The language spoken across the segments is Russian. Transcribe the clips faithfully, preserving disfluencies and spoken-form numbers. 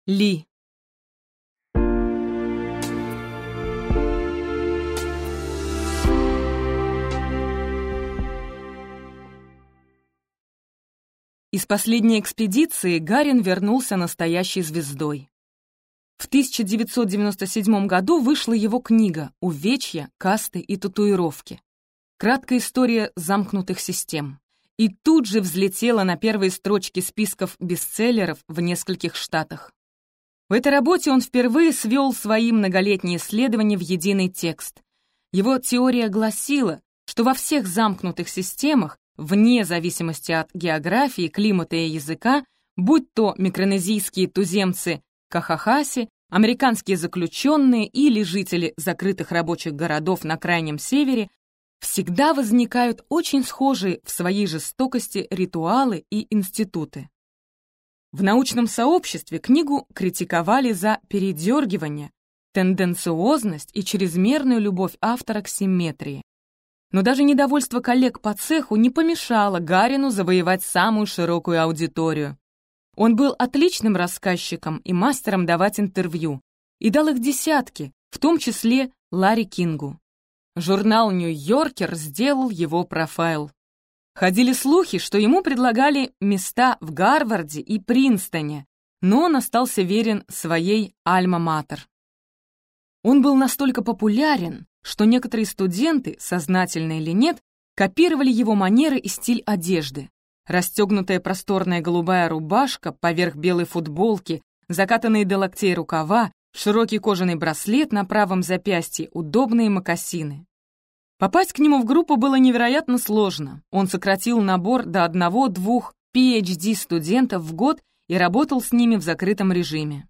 Ли. Из последней экспедиции Гарин вернулся настоящей звездой. В тысяча девятьсот девяносто седьмом году вышла его книга «Увечья, касты и татуировки. Краткая история замкнутых систем». И тут же взлетела на первые строчки списков бестселлеров в нескольких штатах. В этой работе он впервые свел свои многолетние исследования в единый текст. Его теория гласила, что во всех замкнутых системах, вне зависимости от географии, климата и языка, будь то микронезийские туземцы Кахахаси, американские заключенные или жители закрытых рабочих городов на Крайнем Севере, всегда возникают очень схожие в своей жестокости ритуалы и институты. В научном сообществе книгу критиковали за передергивание, тенденциозность и чрезмерную любовь автора к симметрии. Но даже недовольство коллег по цеху не помешало Гарину завоевать самую широкую аудиторию. Он был отличным рассказчиком и мастером давать интервью, и дал их десятки, в том числе Ларри Кингу. Журнал «Нью-Йоркер» сделал его профайл. Ходили слухи, что ему предлагали места в Гарварде и Принстоне, но он остался верен своей альма-матер. Он был настолько популярен, что некоторые студенты, сознательно или нет, копировали его манеры и стиль одежды. Расстегнутая просторная голубая рубашка поверх белой футболки, закатанные до локтей рукава, широкий кожаный браслет на правом запястье, удобные мокасины. Попасть к нему в группу было невероятно сложно. Он сократил набор до одного-двух пи эйч ди-студентов в год и работал с ними в закрытом режиме.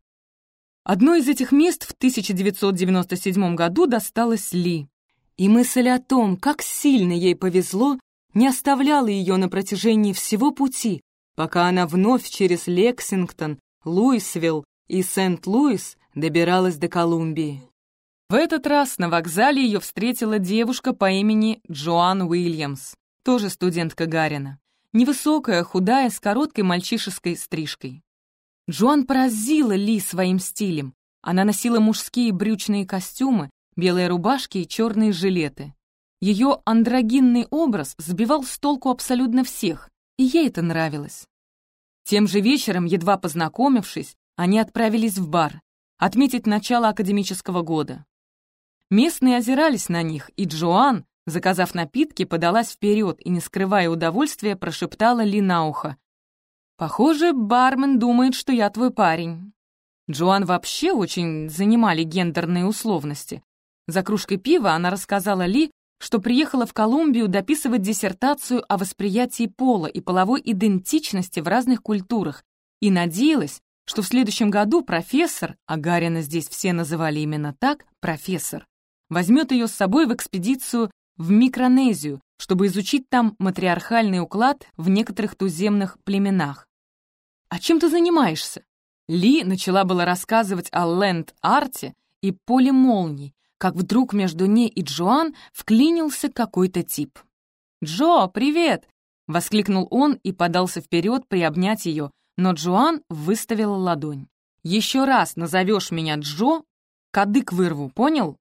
Одно из этих мест в тысяча девятьсот девяносто седьмом году досталось Ли. И мысль о том, как сильно ей повезло, не оставляла ее на протяжении всего пути, пока она вновь через Лексингтон, Луисвилл и Сент-Луис добиралась до Колумбии. В этот раз на вокзале ее встретила девушка по имени Джоан Уильямс, тоже студентка Гарина, невысокая, худая, с короткой мальчишеской стрижкой. Джоан поразила Ли своим стилем. Она носила мужские брючные костюмы, белые рубашки и черные жилеты. Ее андрогинный образ сбивал с толку абсолютно всех, и ей это нравилось. Тем же вечером, едва познакомившись, они отправились в бар отметить начало академического года. Местные озирались на них, и Джоан, заказав напитки, подалась вперед и, не скрывая удовольствия, прошептала Ли на ухо: «Похоже, бармен думает, что я твой парень». Джоан вообще очень занимали гендерные условности. За кружкой пива она рассказала Ли, что приехала в Колумбию дописывать диссертацию о восприятии пола и половой идентичности в разных культурах и надеялась, что в следующем году профессор, а Гарина здесь все называли именно так, профессор, возьмет ее с собой в экспедицию в Микронезию, чтобы изучить там матриархальный уклад в некоторых туземных племенах. «А чем ты занимаешься?» Ли начала было рассказывать о ленд-арте и поле молний, как вдруг между ней и Джоан вклинился какой-то тип. «Джо, привет!» — воскликнул он и подался вперед приобнять ее, но Джоан выставила ладонь. «Еще раз назовешь меня Джо, кадык вырву, понял?»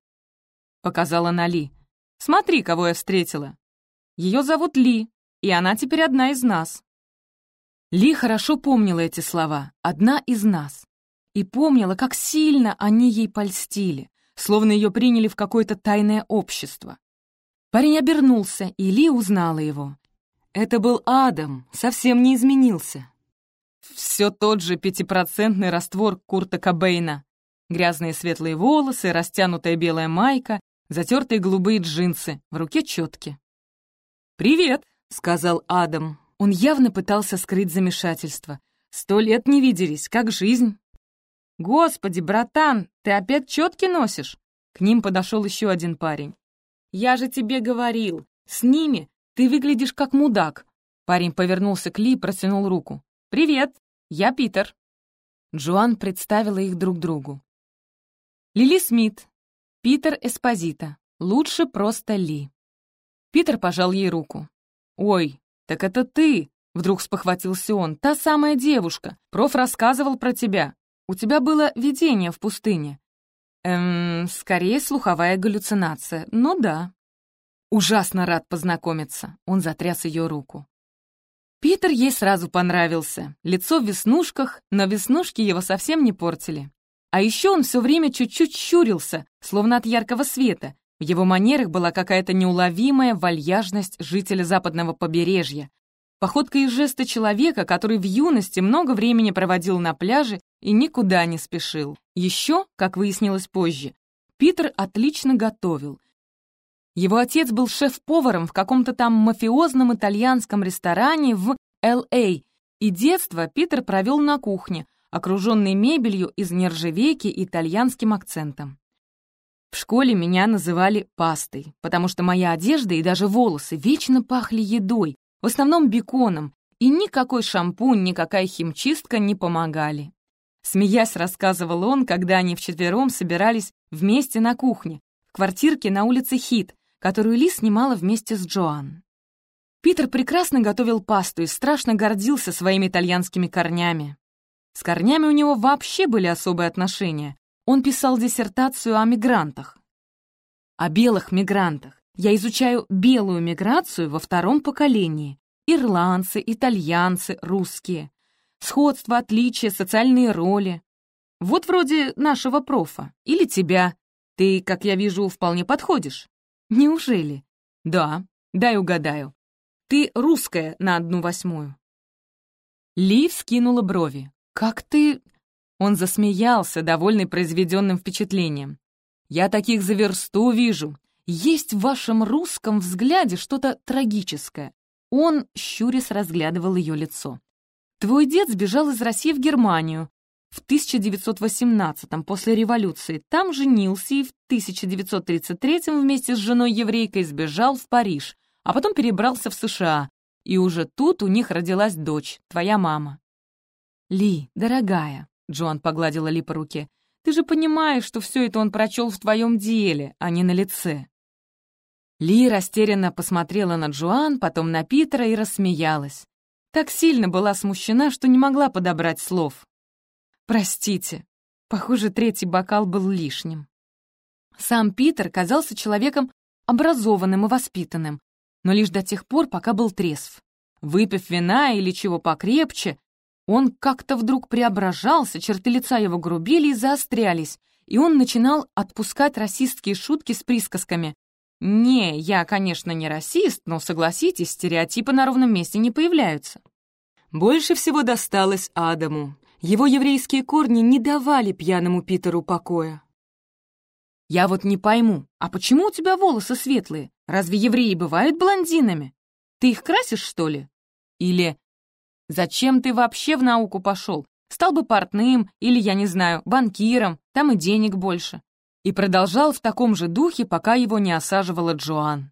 — показала на Ли. «Смотри, кого я встретила. Ее зовут Ли, и она теперь одна из нас». Ли хорошо помнила эти слова «одна из нас» и помнила, как сильно они ей польстили, словно ее приняли в какое-то тайное общество. Парень обернулся, и Ли узнала его. Это был Адам, совсем не изменился. Все тот же пятипроцентный раствор Курта Кобейна. Грязные светлые волосы, растянутая белая майка, затертые голубые джинсы, в руке четки. «Привет», — сказал Адам. Он явно пытался скрыть замешательство. «Сто лет не виделись, как жизнь?» «Господи, братан, ты опять четки носишь?» К ним подошел еще один парень. «Я же тебе говорил, с ними ты выглядишь как мудак». Парень повернулся к Ли и протянул руку. «Привет, я Питер». Джоан представила их друг другу. «Лили Смит, Питер Эспозито, лучше просто Ли». Питер пожал ей руку. «Ой, так это ты!» — вдруг спохватился он. «Та самая девушка. Проф рассказывал про тебя. у тебя было видение в пустыне». «Эм, скорее слуховая галлюцинация, но да». «Ужасно рад познакомиться», — он затряс ее руку. Питер ей сразу понравился. Лицо в веснушках, но веснушки его совсем не портили. А еще он все время чуть-чуть щурился, словно от яркого света. В его манерах была какая-то неуловимая вальяжность жителя западного побережья. Походка и жесты человека, который в юности много времени проводил на пляже и никуда не спешил. Еще, как выяснилось позже, Питер отлично готовил. Его отец был шеф-поваром в каком-то там мафиозном итальянском ресторане в Эл Эй, и детство Питер провел на кухне, окруженный мебелью из нержавейки и итальянским акцентом. В школе меня называли пастой, потому что моя одежда и даже волосы вечно пахли едой, в основном беконом, и никакой шампунь, никакая химчистка не помогали. Смеясь, рассказывал он, когда они вчетвером собирались вместе на кухне, в квартирке на улице Хит, которую Ли снимала вместе с Джоан. Питер прекрасно готовил пасту и страшно гордился своими итальянскими корнями. С корнями у него вообще были особые отношения. Он писал диссертацию о мигрантах. О белых мигрантах. Я изучаю белую миграцию во втором поколении. Ирландцы, итальянцы, русские. Сходство, отличия, социальные роли. Вот вроде нашего профа. Или тебя. Ты, как я вижу, вполне подходишь. Неужели? Да, дай угадаю. Ты русская на одну восьмую. Ли вскинула брови. Как ты... Он засмеялся, довольный произведенным впечатлением. Я таких за версту вижу. Есть в вашем русском взгляде что-то трагическое. Он, щурясь, разглядывал ее лицо. Твой дед сбежал из России в Германию в тысяча девятьсот восемнадцатом, после революции. Там женился и в тысяча девятьсот тридцать третьем вместе с женой-еврейкой сбежал в Париж, а потом перебрался в США. И уже тут у них родилась дочь, твоя мама. «Ли, дорогая», — Джоан погладила Ли по руке, «ты же понимаешь, что все это он прочел в твоем деле, а не на лице». Ли растерянно посмотрела на Джоан, потом на Питера и рассмеялась. Так сильно была смущена, что не могла подобрать слов. «Простите, похоже, третий бокал был лишним». Сам Питер казался человеком образованным и воспитанным, но лишь до тех пор, пока был трезв. Выпив вина или чего покрепче, он как-то вдруг преображался, черты лица его грубели и заострялись, и он начинал отпускать расистские шутки с присказками. «Не, я, конечно, не расист, но, согласитесь, стереотипы на ровном месте не появляются». Больше всего досталось Адаму. Его еврейские корни не давали пьяному Питеру покоя. «Я вот не пойму, а почему у тебя волосы светлые? Разве евреи бывают блондинами? Ты их красишь, что ли?» Или «Зачем ты вообще в науку пошел? Стал бы портным или, я не знаю, банкиром, там и денег больше». И продолжал в таком же духе, пока его не осаживала Джоан.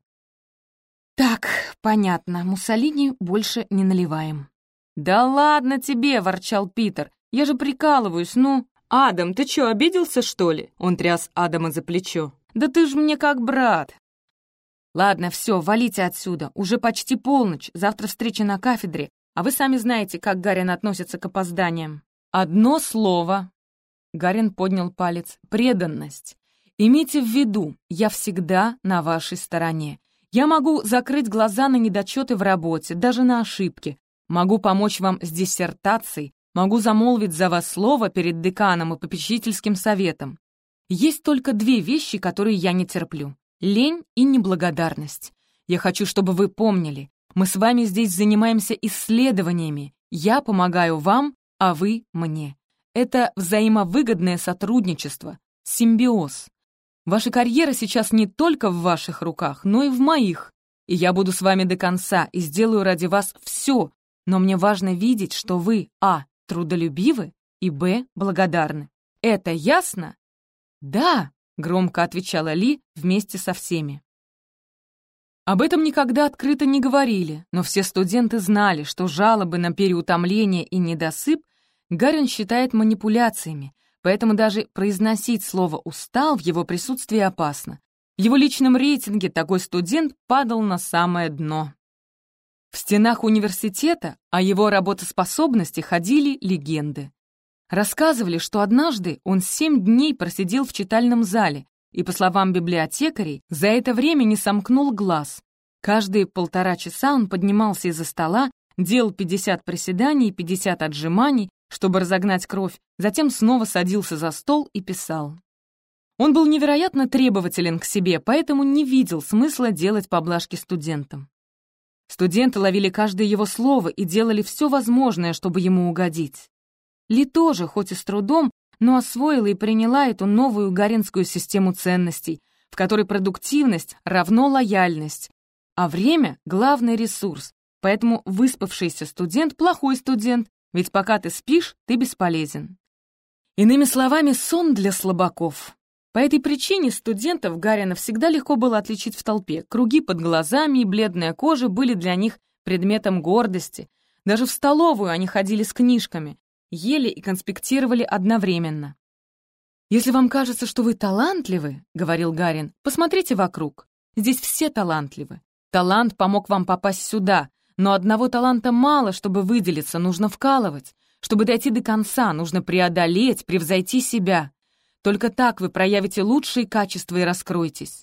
«Так, понятно, Муссолини больше не наливаем». «Да ладно тебе!» — ворчал Питер. «Я же прикалываюсь, ну...» «Адам, ты чё, обиделся, что ли?» Он тряс Адама за плечо. «Да ты ж мне как брат!» «Ладно, все, валите отсюда. Уже почти полночь, завтра встреча на кафедре, а вы сами знаете, как Гарин относится к опозданиям». «Одно слово!» Гарин поднял палец. «Преданность. Имейте в виду, я всегда на вашей стороне. Я могу закрыть глаза на недочеты в работе, даже на ошибки. Могу помочь вам с диссертацией, могу замолвить за вас слово перед деканом и попечительским советом. Есть только две вещи, которые я не терплю. Лень и неблагодарность. Я хочу, чтобы вы помнили, мы с вами здесь занимаемся исследованиями. Я помогаю вам, а вы мне. Это взаимовыгодное сотрудничество, симбиоз. Ваша карьера сейчас не только в ваших руках, но и в моих. И я буду с вами до конца и сделаю ради вас все, но мне важно видеть, что вы, а, трудолюбивы, и, б, благодарны. Это ясно?» «Да», — громко отвечала Ли вместе со всеми. Об этом никогда открыто не говорили, но все студенты знали, что жалобы на переутомление и недосып Гарин считает манипуляциями, поэтому даже произносить слово «устал» в его присутствии опасно. В его личном рейтинге такой студент падал на самое дно. В стенах университета о его работоспособности ходили легенды. Рассказывали, что однажды он семь дней просидел в читальном зале и, по словам библиотекарей, за это время не сомкнул глаз. Каждые полтора часа он поднимался из-за стола, делал пятьдесят приседаний и пятьдесят отжиманий, чтобы разогнать кровь, затем снова садился за стол и писал. Он был невероятно требователен к себе, поэтому не видел смысла делать поблажки студентам. Студенты ловили каждое его слово и делали все возможное, чтобы ему угодить. Ли тоже, хоть и с трудом, но освоила и приняла эту новую гаринскую систему ценностей, в которой продуктивность равно лояльность, а время — главный ресурс, поэтому выспавшийся студент — плохой студент, ведь пока ты спишь, ты бесполезен. Иными словами, сон для слабаков. По этой причине студентов Гарина всегда легко было отличить в толпе. Круги под глазами и бледная кожа были для них предметом гордости. Даже в столовую они ходили с книжками, ели и конспектировали одновременно. «Если вам кажется, что вы талантливы, — говорил Гарин, — посмотрите вокруг. Здесь все талантливы. Талант помог вам попасть сюда, но одного таланта мало, чтобы выделиться, нужно вкалывать. Чтобы дойти до конца, нужно преодолеть, превзойти себя. Только так вы проявите лучшие качества и раскроетесь.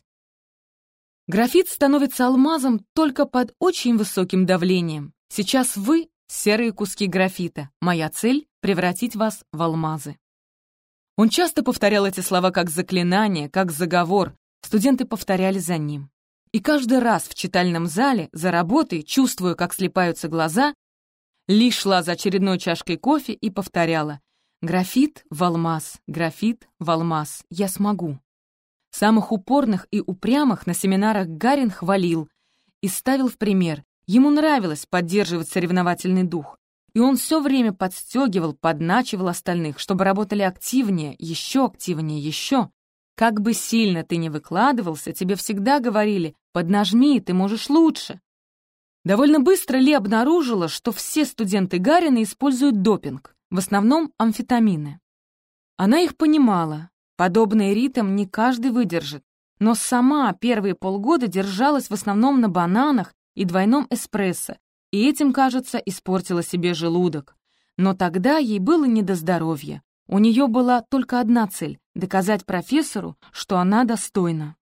Графит становится алмазом только под очень высоким давлением. Сейчас вы — серые куски графита. Моя цель — превратить вас в алмазы». Он часто повторял эти слова как заклинание, как заговор. Студенты повторяли за ним. И каждый раз в читальном зале, за работой, чувствуя, как слипаются глаза, Ли шла за очередной чашкой кофе и повторяла: «Графит в алмаз, графит в алмаз, я смогу». Самых упорных и упрямых на семинарах Гарин хвалил и ставил в пример. Ему нравилось поддерживать соревновательный дух, и он все время подстегивал, подначивал остальных, чтобы работали активнее, еще активнее, еще. Как бы сильно ты ни выкладывался, тебе всегда говорили: «Поднажми, ты можешь лучше». Довольно быстро Ли обнаружила, что все студенты Гарина используют допинг, в основном амфетамины. Она их понимала, подобный ритм не каждый выдержит, но сама первые полгода держалась в основном на бананах и двойном эспрессо, и этим, кажется, испортила себе желудок. Но тогда ей было не до здоровья. У нее была только одна цель — доказать профессору, что она достойна.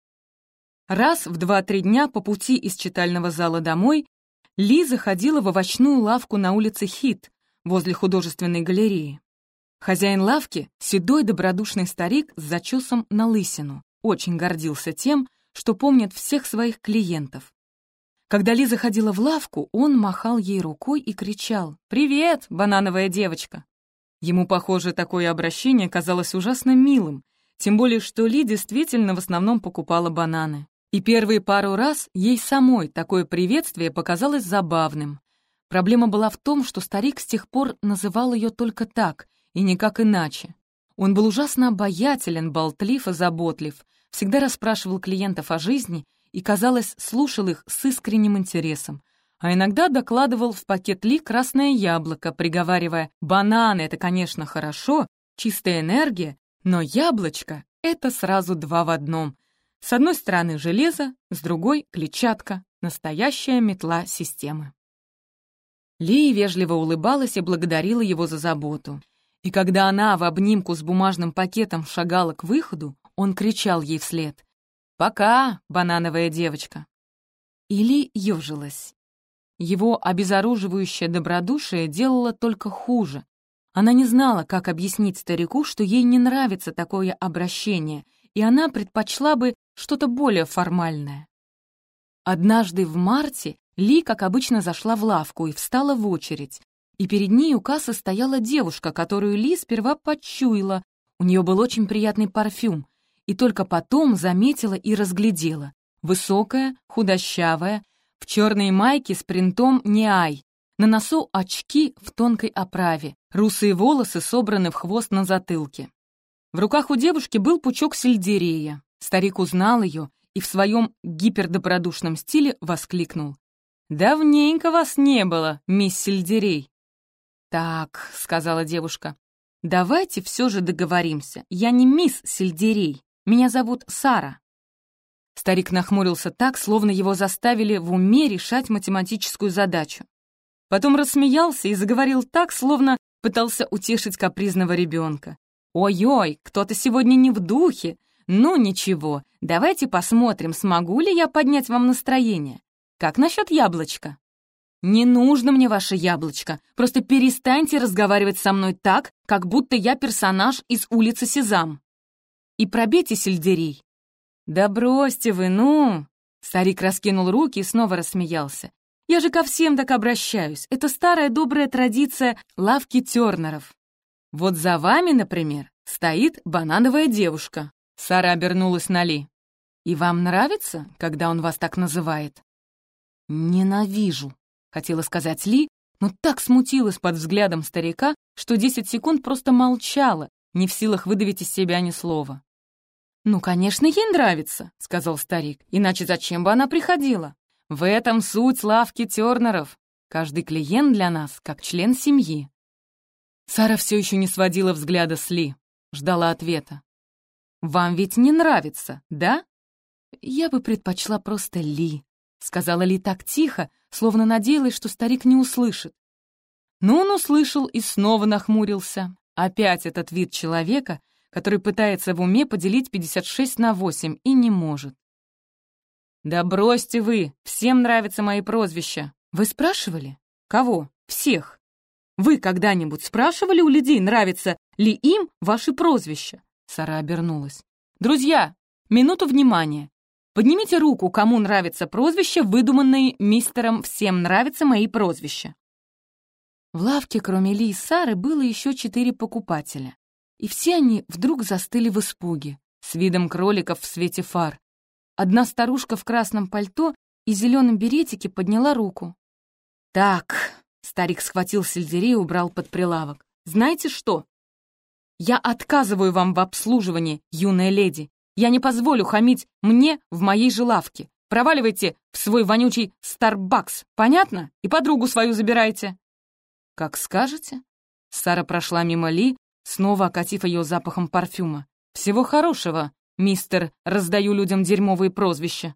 Раз в два-три дня по пути из читального зала домой Ли заходила в овощную лавку на улице Хит, возле художественной галереи. Хозяин лавки, седой добродушный старик с зачесом на лысину, очень гордился тем, что помнит всех своих клиентов. Когда Ли заходила в лавку, он махал ей рукой и кричал: «Привет, банановая девочка!». Ему, похоже, такое обращение казалось ужасно милым, тем более что Ли действительно в основном покупала бананы. И первые пару раз ей самой такое приветствие показалось забавным. Проблема была в том, что старик с тех пор называл ее только так и никак иначе. Он был ужасно обаятелен, болтлив и заботлив, всегда расспрашивал клиентов о жизни и, казалось, слушал их с искренним интересом, а иногда докладывал в пакет Ли красное яблоко, приговаривая: «Бананы — это, конечно, хорошо, чистая энергия, но яблочко — это сразу два в одном. С одной стороны железо, с другой — клетчатка, настоящая метла системы». Ли вежливо улыбалась и благодарила его за заботу. И когда она в обнимку с бумажным пакетом шагала к выходу, он кричал ей вслед: «Пока, банановая девочка!». И Ли ёжилась. Его обезоруживающее добродушие делало только хуже. Она не знала, как объяснить старику, что ей не нравится такое обращение, и она предпочла бы что-то более формальное. Однажды в марте Ли, как обычно, зашла в лавку и встала в очередь, и перед ней у кассы стояла девушка, которую Ли сперва почуяла. У нее был очень приятный парфюм, и только потом заметила и разглядела. Высокая, худощавая, в черной майке с принтом «Неай», на носу очки в тонкой оправе, русые волосы собраны в хвост на затылке. В руках у девушки был пучок сельдерея. Старик узнал ее и в своем гипердобродушном стиле воскликнул: «Давненько вас не было, мисс Сельдерей». «Так», — сказала девушка, — «давайте все же договоримся. Я не мисс Сельдерей, меня зовут Сара». Старик нахмурился так, словно его заставили в уме решать математическую задачу. Потом рассмеялся и заговорил так, словно пытался утешить капризного ребенка. «Ой-ой, кто-то сегодня не в духе. Ну ничего, давайте посмотрим, смогу ли я поднять вам настроение. Как насчет яблочка?» «Не нужно мне ваше яблочко, просто перестаньте разговаривать со мной так, как будто я персонаж из улицы Сезам. И пробейте сельдерей». «Да бросьте вы, ну!» Старик раскинул руки и снова рассмеялся. «Я же ко всем так обращаюсь. Это старая добрая традиция лавки Тёрнеров. Вот за вами, например, стоит банановая девушка». Сара обернулась на Ли. «И вам нравится, когда он вас так называет?» «Ненавижу», — хотела сказать Ли, но так смутилась под взглядом старика, что десять секунд просто молчала, не в силах выдавить из себя ни слова. «Ну, конечно, ей нравится», — сказал старик, «иначе зачем бы она приходила? В этом суть лавки Тёрнеров. Каждый клиент для нас как член семьи». Сара все еще не сводила взгляда с Ли, ждала ответа. «Вам ведь не нравится, да?» «Я бы предпочла просто Ли», — сказала Ли так тихо, словно надеялась, что старик не услышит. Но он услышал и снова нахмурился. Опять этот вид человека, который пытается в уме поделить пятьдесят шесть на восемь и не может. «Да бросьте вы! Всем нравятся мои прозвища!» «Вы спрашивали? Кого? Всех? Вы когда-нибудь спрашивали у людей, нравится ли им ваши прозвища?» Сара обернулась. «Друзья, минуту внимания! Поднимите руку, кому нравится прозвище, выдуманные мистером «Всем нравятся мои прозвища». В лавке, кроме Ли и Сары, было еще четыре покупателя. И все они вдруг застыли в испуге, с видом кроликов в свете фар. Одна старушка в красном пальто и зеленом беретике подняла руку. «Так», — старик схватил сельдерей и убрал под прилавок, «знаете что? Я отказываю вам в обслуживании, юная леди. Я не позволю хамить мне в моей же лавке. Проваливайте в свой вонючий Старбакс, понятно? И подругу свою забирайте». «Как скажете». Сара прошла мимо Ли, снова окатив ее запахом парфюма. «Всего хорошего, мистер, раздаю людям дерьмовые прозвища».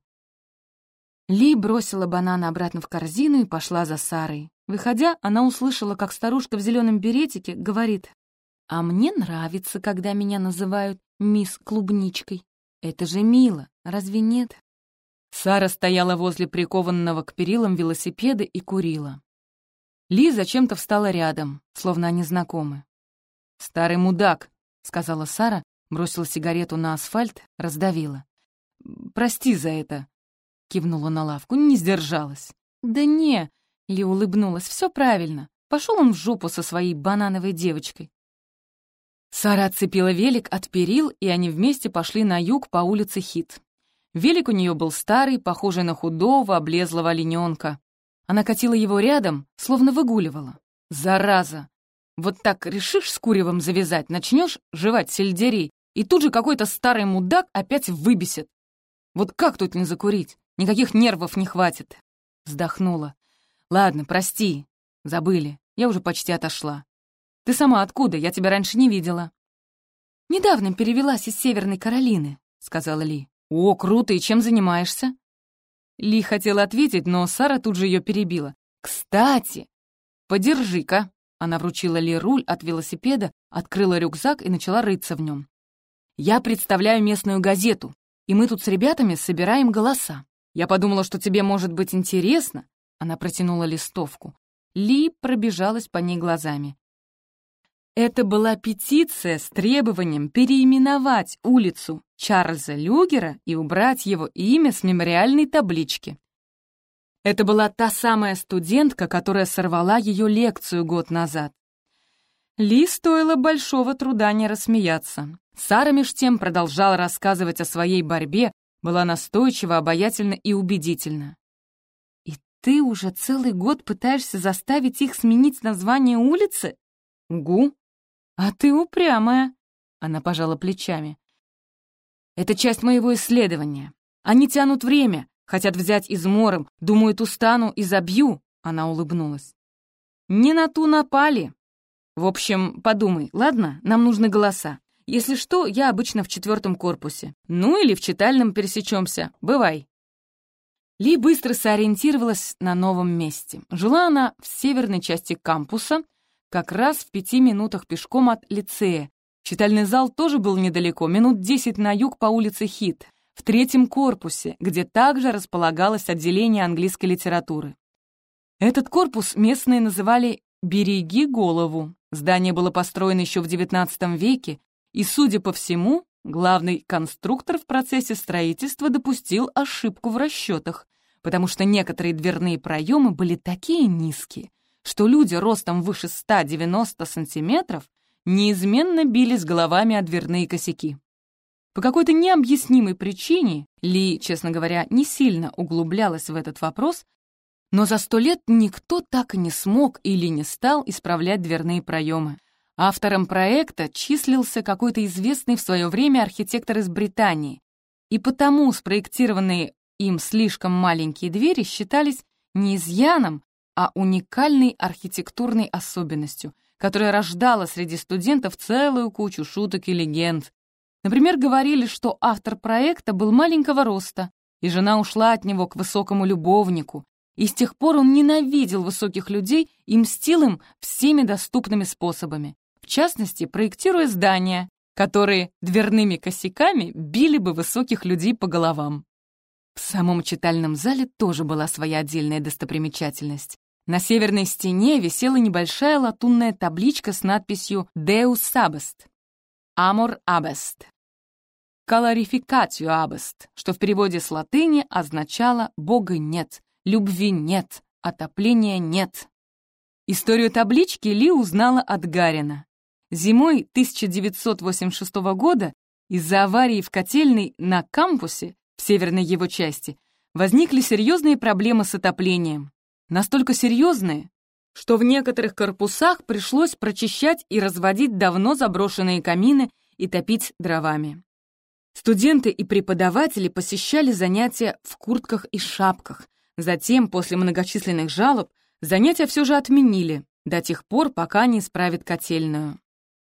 Ли бросила бананы обратно в корзину и пошла за Сарой. Выходя, она услышала, как старушка в зеленом беретике говорит: «А мне нравится, когда меня называют мисс Клубничкой. Это же мило, разве нет?» Сара стояла возле прикованного к перилам велосипеда и курила. Ли зачем-то встала рядом, словно они знакомы. «Старый мудак», — сказала Сара, бросила сигарету на асфальт, раздавила. «Прости за это», — кивнула на лавку, не сдержалась. «Да не», — Ли улыбнулась, — «все правильно. Пошел он в жопу со своей банановой девочкой». Сара отцепила велик от перил, и они вместе пошли на юг по улице Хит. Велик у нее был старый, похожий на худого, облезлого олененка. Она катила его рядом, словно выгуливала. «Зараза! Вот так решишь с куревом завязать, начнешь жевать сельдерей, и тут же какой-то старый мудак опять выбесит. Вот как тут не закурить? Никаких нервов не хватит!» Вздохнула. «Ладно, прости. Забыли. Я уже почти отошла. Ты сама откуда? Я тебя раньше не видела». «Недавно перевелась из Северной Каролины», — сказала Ли. «О, круто! И чем занимаешься?» Ли хотела ответить, но Сара тут же ее перебила. «Кстати, подержи-ка». Она вручила Ли руль от велосипеда, открыла рюкзак и начала рыться в нем. «Я представляю местную газету, и мы тут с ребятами собираем голоса. Я подумала, что тебе может быть интересно». Она протянула листовку. Ли пробежалась по ней глазами. Это была петиция с требованием переименовать улицу Чарльза Люгера и убрать его имя с мемориальной таблички. Это была та самая студентка, которая сорвала ее лекцию год назад. Ли стоило большого труда не рассмеяться. Сара меж тем продолжала рассказывать о своей борьбе, была настойчива, обаятельна и убедительна. «И ты уже целый год пытаешься заставить их сменить название улицы?» «Угу. А ты упрямая», — она пожала плечами. «Это часть моего исследования. Они тянут время, хотят взять измором, думают, устану и забью», — она улыбнулась. «Не на ту напали. В общем, подумай, ладно? Нам нужны голоса. Если что, я обычно в четвертом корпусе. Ну или в читальном пересечемся. Бывай». Ли быстро сориентировалась на новом месте. Жила она в северной части кампуса, как раз в пяти минутах пешком от лицея. Читальный зал тоже был недалеко, минут десять на юг по улице Хит, в третьем корпусе, где также располагалось отделение английской литературы. Этот корпус местные называли «Береги голову». Здание было построено еще в девятнадцатом веке, и, судя по всему, главный конструктор в процессе строительства допустил ошибку в расчетах, потому что некоторые дверные проемы были такие низкие, что люди ростом выше ста девяноста сантиметров неизменно бились головами о дверные косяки. По какой-то необъяснимой причине Ли, честно говоря, не сильно углублялась в этот вопрос, но за сто лет никто так и не смог или не стал исправлять дверные проемы. Автором проекта числился какой-то известный в свое время архитектор из Британии, и потому спроектированные им слишком маленькие двери считались не изъяном, а уникальной архитектурной особенностью, которая рождала среди студентов целую кучу шуток и легенд. Например, говорили, что автор проекта был маленького роста, и жена ушла от него к высокому любовнику, и с тех пор он ненавидел высоких людей и мстил им всеми доступными способами, в частности, проектируя здания, которые дверными косяками били бы высоких людей по головам. В самом читальном зале тоже была своя отдельная достопримечательность. На северной стене висела небольшая латунная табличка с надписью «Deus Abest» — «Amor Abest», «Calorificatio Abest», что в переводе с латыни означало «Бога нет», «Любви нет», «Отопления нет». Историю таблички Ли узнала от Гарина. Зимой тысяча девятьсот восемьдесят шестого года из-за аварии в котельной на кампусе, в северной его части, возникли серьезные проблемы с отоплением. Настолько серьезные, что в некоторых корпусах пришлось прочищать и разводить давно заброшенные камины и топить дровами. Студенты и преподаватели посещали занятия в куртках и шапках. Затем, после многочисленных жалоб, занятия все же отменили, до тех пор, пока не исправят котельную.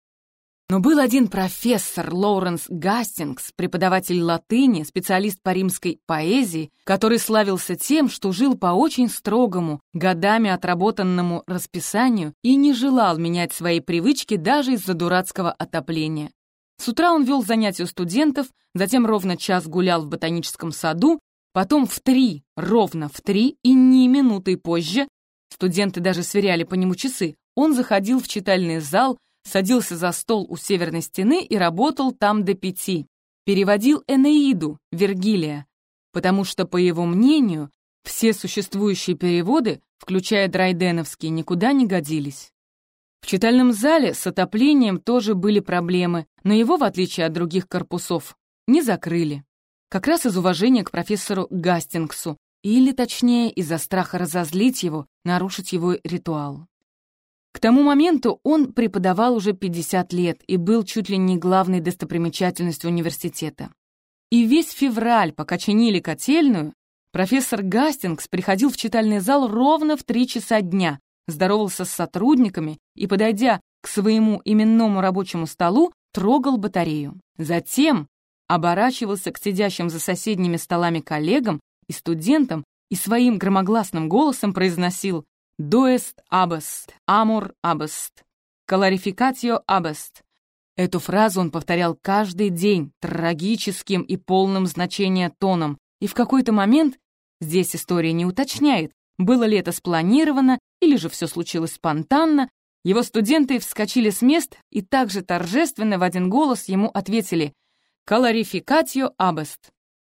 Но был один профессор Лоуренс Гастингс, преподаватель латыни, специалист по римской поэзии, который славился тем, что жил по очень строгому, годами отработанному расписанию и не желал менять свои привычки даже из-за дурацкого отопления. С утра он вел занятия у студентов, затем ровно час гулял в ботаническом саду, потом в три, ровно в три и ни минутой позже, студенты даже сверяли по нему часы, он заходил в читальный зал, садился за стол у северной стены и работал там до пяти. Переводил Энеиду Вергилия, потому что, по его мнению, все существующие переводы, включая драйденовские, никуда не годились. В читальном зале с отоплением тоже были проблемы, но его, в отличие от других корпусов, не закрыли. Как раз из уважения к профессору Гастингсу, или, точнее, из-за страха разозлить его, нарушить его ритуал. К тому моменту он преподавал уже пятьдесят лет и был чуть ли не главной достопримечательностью университета. И весь февраль, пока чинили котельную, профессор Гастингс приходил в читальный зал ровно в три часа дня, здоровался с сотрудниками и, подойдя к своему именному рабочему столу, трогал батарею. Затем оборачивался к сидящим за соседними столами коллегам и студентам и своим громогласным голосом произносил «Duest abest, amor abest, calorificatio abest». Эту фразу он повторял каждый день трагическим и полным значения тоном, и в какой-то момент, здесь история не уточняет, было ли это спланировано или же все случилось спонтанно, его студенты вскочили с мест и также торжественно в один голос ему ответили «Calorificatio abest».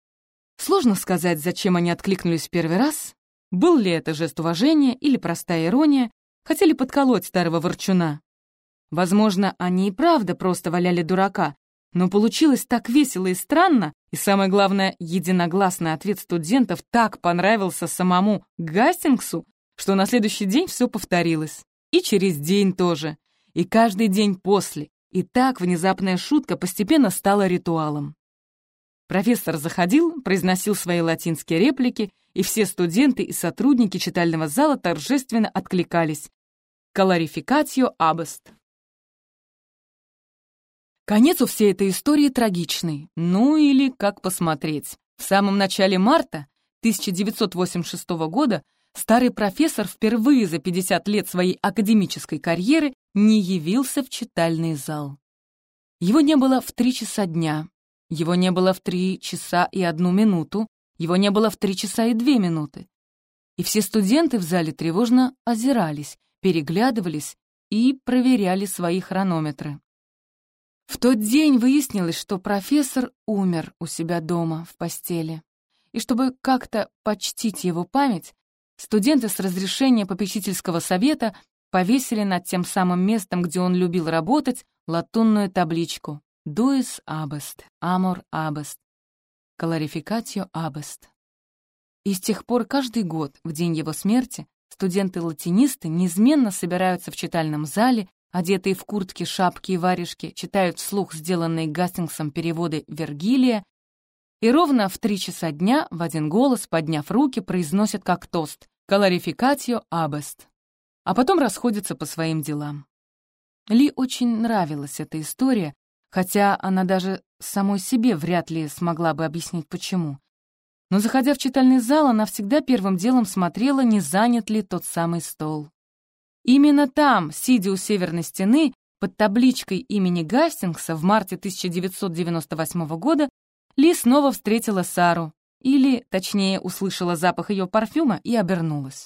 Сложно сказать, зачем они откликнулись в первый раз. Был ли это жест уважения или простая ирония, хотели подколоть старого ворчуна. Возможно, они и правда просто валяли дурака, но получилось так весело и странно, и самое главное, единогласный ответ студентов так понравился самому Гастингсу, что на следующий день все повторилось. И через день тоже, и каждый день после. И так внезапная шутка постепенно стала ритуалом. Профессор заходил, произносил свои латинские реплики, и все студенты и сотрудники читального зала торжественно откликались «Calorificatio abest». Конец у всей этой истории трагичный, ну или как посмотреть. В самом начале марта тысяча девятьсот восемьдесят шестого года Старый профессор впервые за пятьдесят лет своей академической карьеры не явился в читальный зал. Его не было в три часа дня, его не было в три часа и одну минуту, его не было в три часа и две минуты. И все студенты в зале тревожно озирались, переглядывались и проверяли свои хронометры. В тот день выяснилось, что профессор умер у себя дома в постели. И чтобы как-то почтить его память, студенты с разрешения попечительского совета повесили над тем самым местом, где он любил работать, латунную табличку «Duis abest, amor abest, calorificatio abest». И с тех пор каждый год, в день его смерти, студенты-латинисты неизменно собираются в читальном зале, одетые в куртки, шапки и варежки, читают вслух сделанные Гастингсом переводы Вергилия и ровно в три часа дня в один голос, подняв руки, произносят как тост «Calorificatio abest», а потом расходятся по своим делам. Ли очень нравилась эта история, хотя она даже самой себе вряд ли смогла бы объяснить, почему. Но, заходя в читальный зал, она всегда первым делом смотрела, не занят ли тот самый стол. Именно там, сидя у северной стены, под табличкой имени Гастингса в марте тысяча девятьсот девяносто восьмого года, Ли снова встретила Сару, или, точнее, услышала запах ее парфюма и обернулась.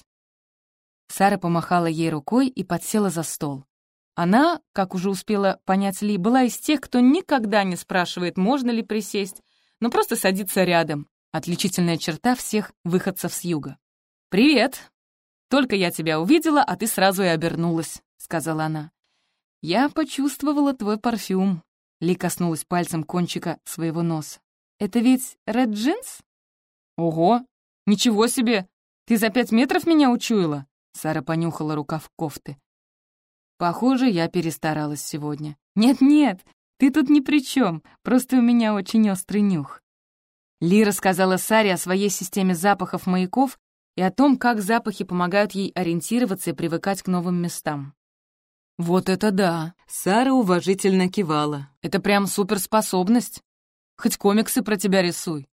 Сара помахала ей рукой и подсела за стол. Она, как уже успела понять Ли, была из тех, кто никогда не спрашивает, можно ли присесть, но просто садится рядом. Отличительная черта всех выходцев с юга. «Привет! Только я тебя увидела, а ты сразу и обернулась», — сказала она. «Я почувствовала твой парфюм». Ли коснулась пальцем кончика своего носа. «Это ведь Red Jeans?» «Ого! Ничего себе! Ты за пять метров меня учуяла?» Сара понюхала рукав кофты. «Похоже, я перестаралась сегодня». «Нет-нет, ты тут ни при чем, просто у меня очень острый нюх». Ли рассказала Саре о своей системе запахов-маяков и о том, как запахи помогают ей ориентироваться и привыкать к новым местам. «Вот это да!» — Сара уважительно кивала. «Это прям суперспособность. Хоть комиксы про тебя рисуй».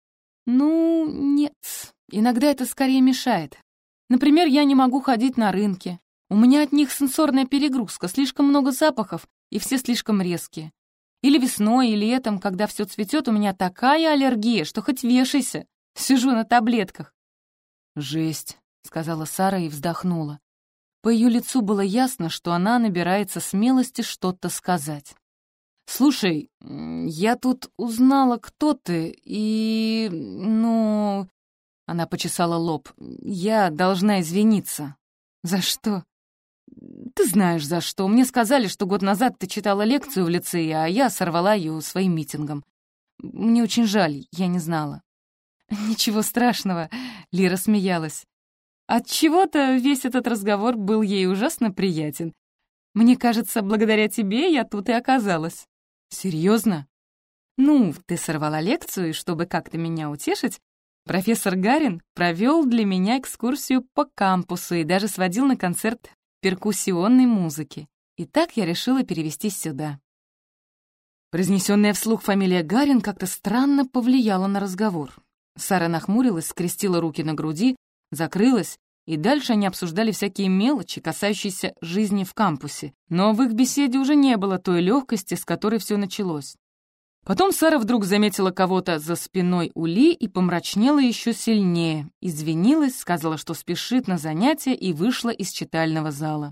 «Ну, нет. Иногда это скорее мешает. Например, я не могу ходить на рынке. У меня от них сенсорная перегрузка, слишком много запахов, и все слишком резкие. Или весной, или летом, когда все цветет, у меня такая аллергия, что хоть вешайся. Сижу на таблетках». «Жесть», — сказала Сара и вздохнула. По ее лицу было ясно, что она набирается смелости что-то сказать. «Слушай, я тут узнала, кто ты, и... ну...» Она почесала лоб. «Я должна извиниться». «За что?» «Ты знаешь, за что. Мне сказали, что год назад ты читала лекцию в лицее, а я сорвала ее своим митингом. Мне очень жаль, я не знала». «Ничего страшного», — Лира смеялась. «Отчего-то весь этот разговор был ей ужасно приятен. Мне кажется, благодаря тебе я тут и оказалась». «Серьезно?» «Ну, ты сорвала лекцию, и чтобы как-то меня утешить, профессор Гарин провел для меня экскурсию по кампусу и даже сводил на концерт перкуссионной музыки. И так я решила перевестись сюда». Произнесенная вслух фамилия Гарин как-то странно повлияла на разговор. Сара нахмурилась, скрестила руки на груди, закрылась, и дальше они обсуждали всякие мелочи, касающиеся жизни в кампусе. Но в их беседе уже не было той легкости, с которой все началось. Потом Сара вдруг заметила кого-то за спиной у Ли и помрачнела еще сильнее, извинилась, сказала, что спешит на занятия, и вышла из читального зала.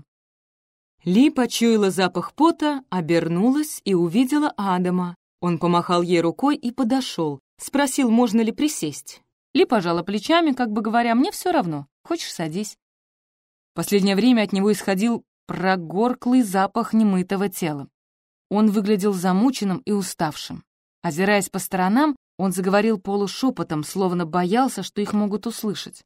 Ли почуяла запах пота, обернулась и увидела Адама. Он помахал ей рукой и подошел, спросил, можно ли присесть. Ли пожала плечами, как бы говоря, мне все равно, хочешь, садись. В последнее время от него исходил прогорклый запах немытого тела. Он выглядел замученным и уставшим. Озираясь по сторонам, он заговорил полушепотом, словно боялся, что их могут услышать.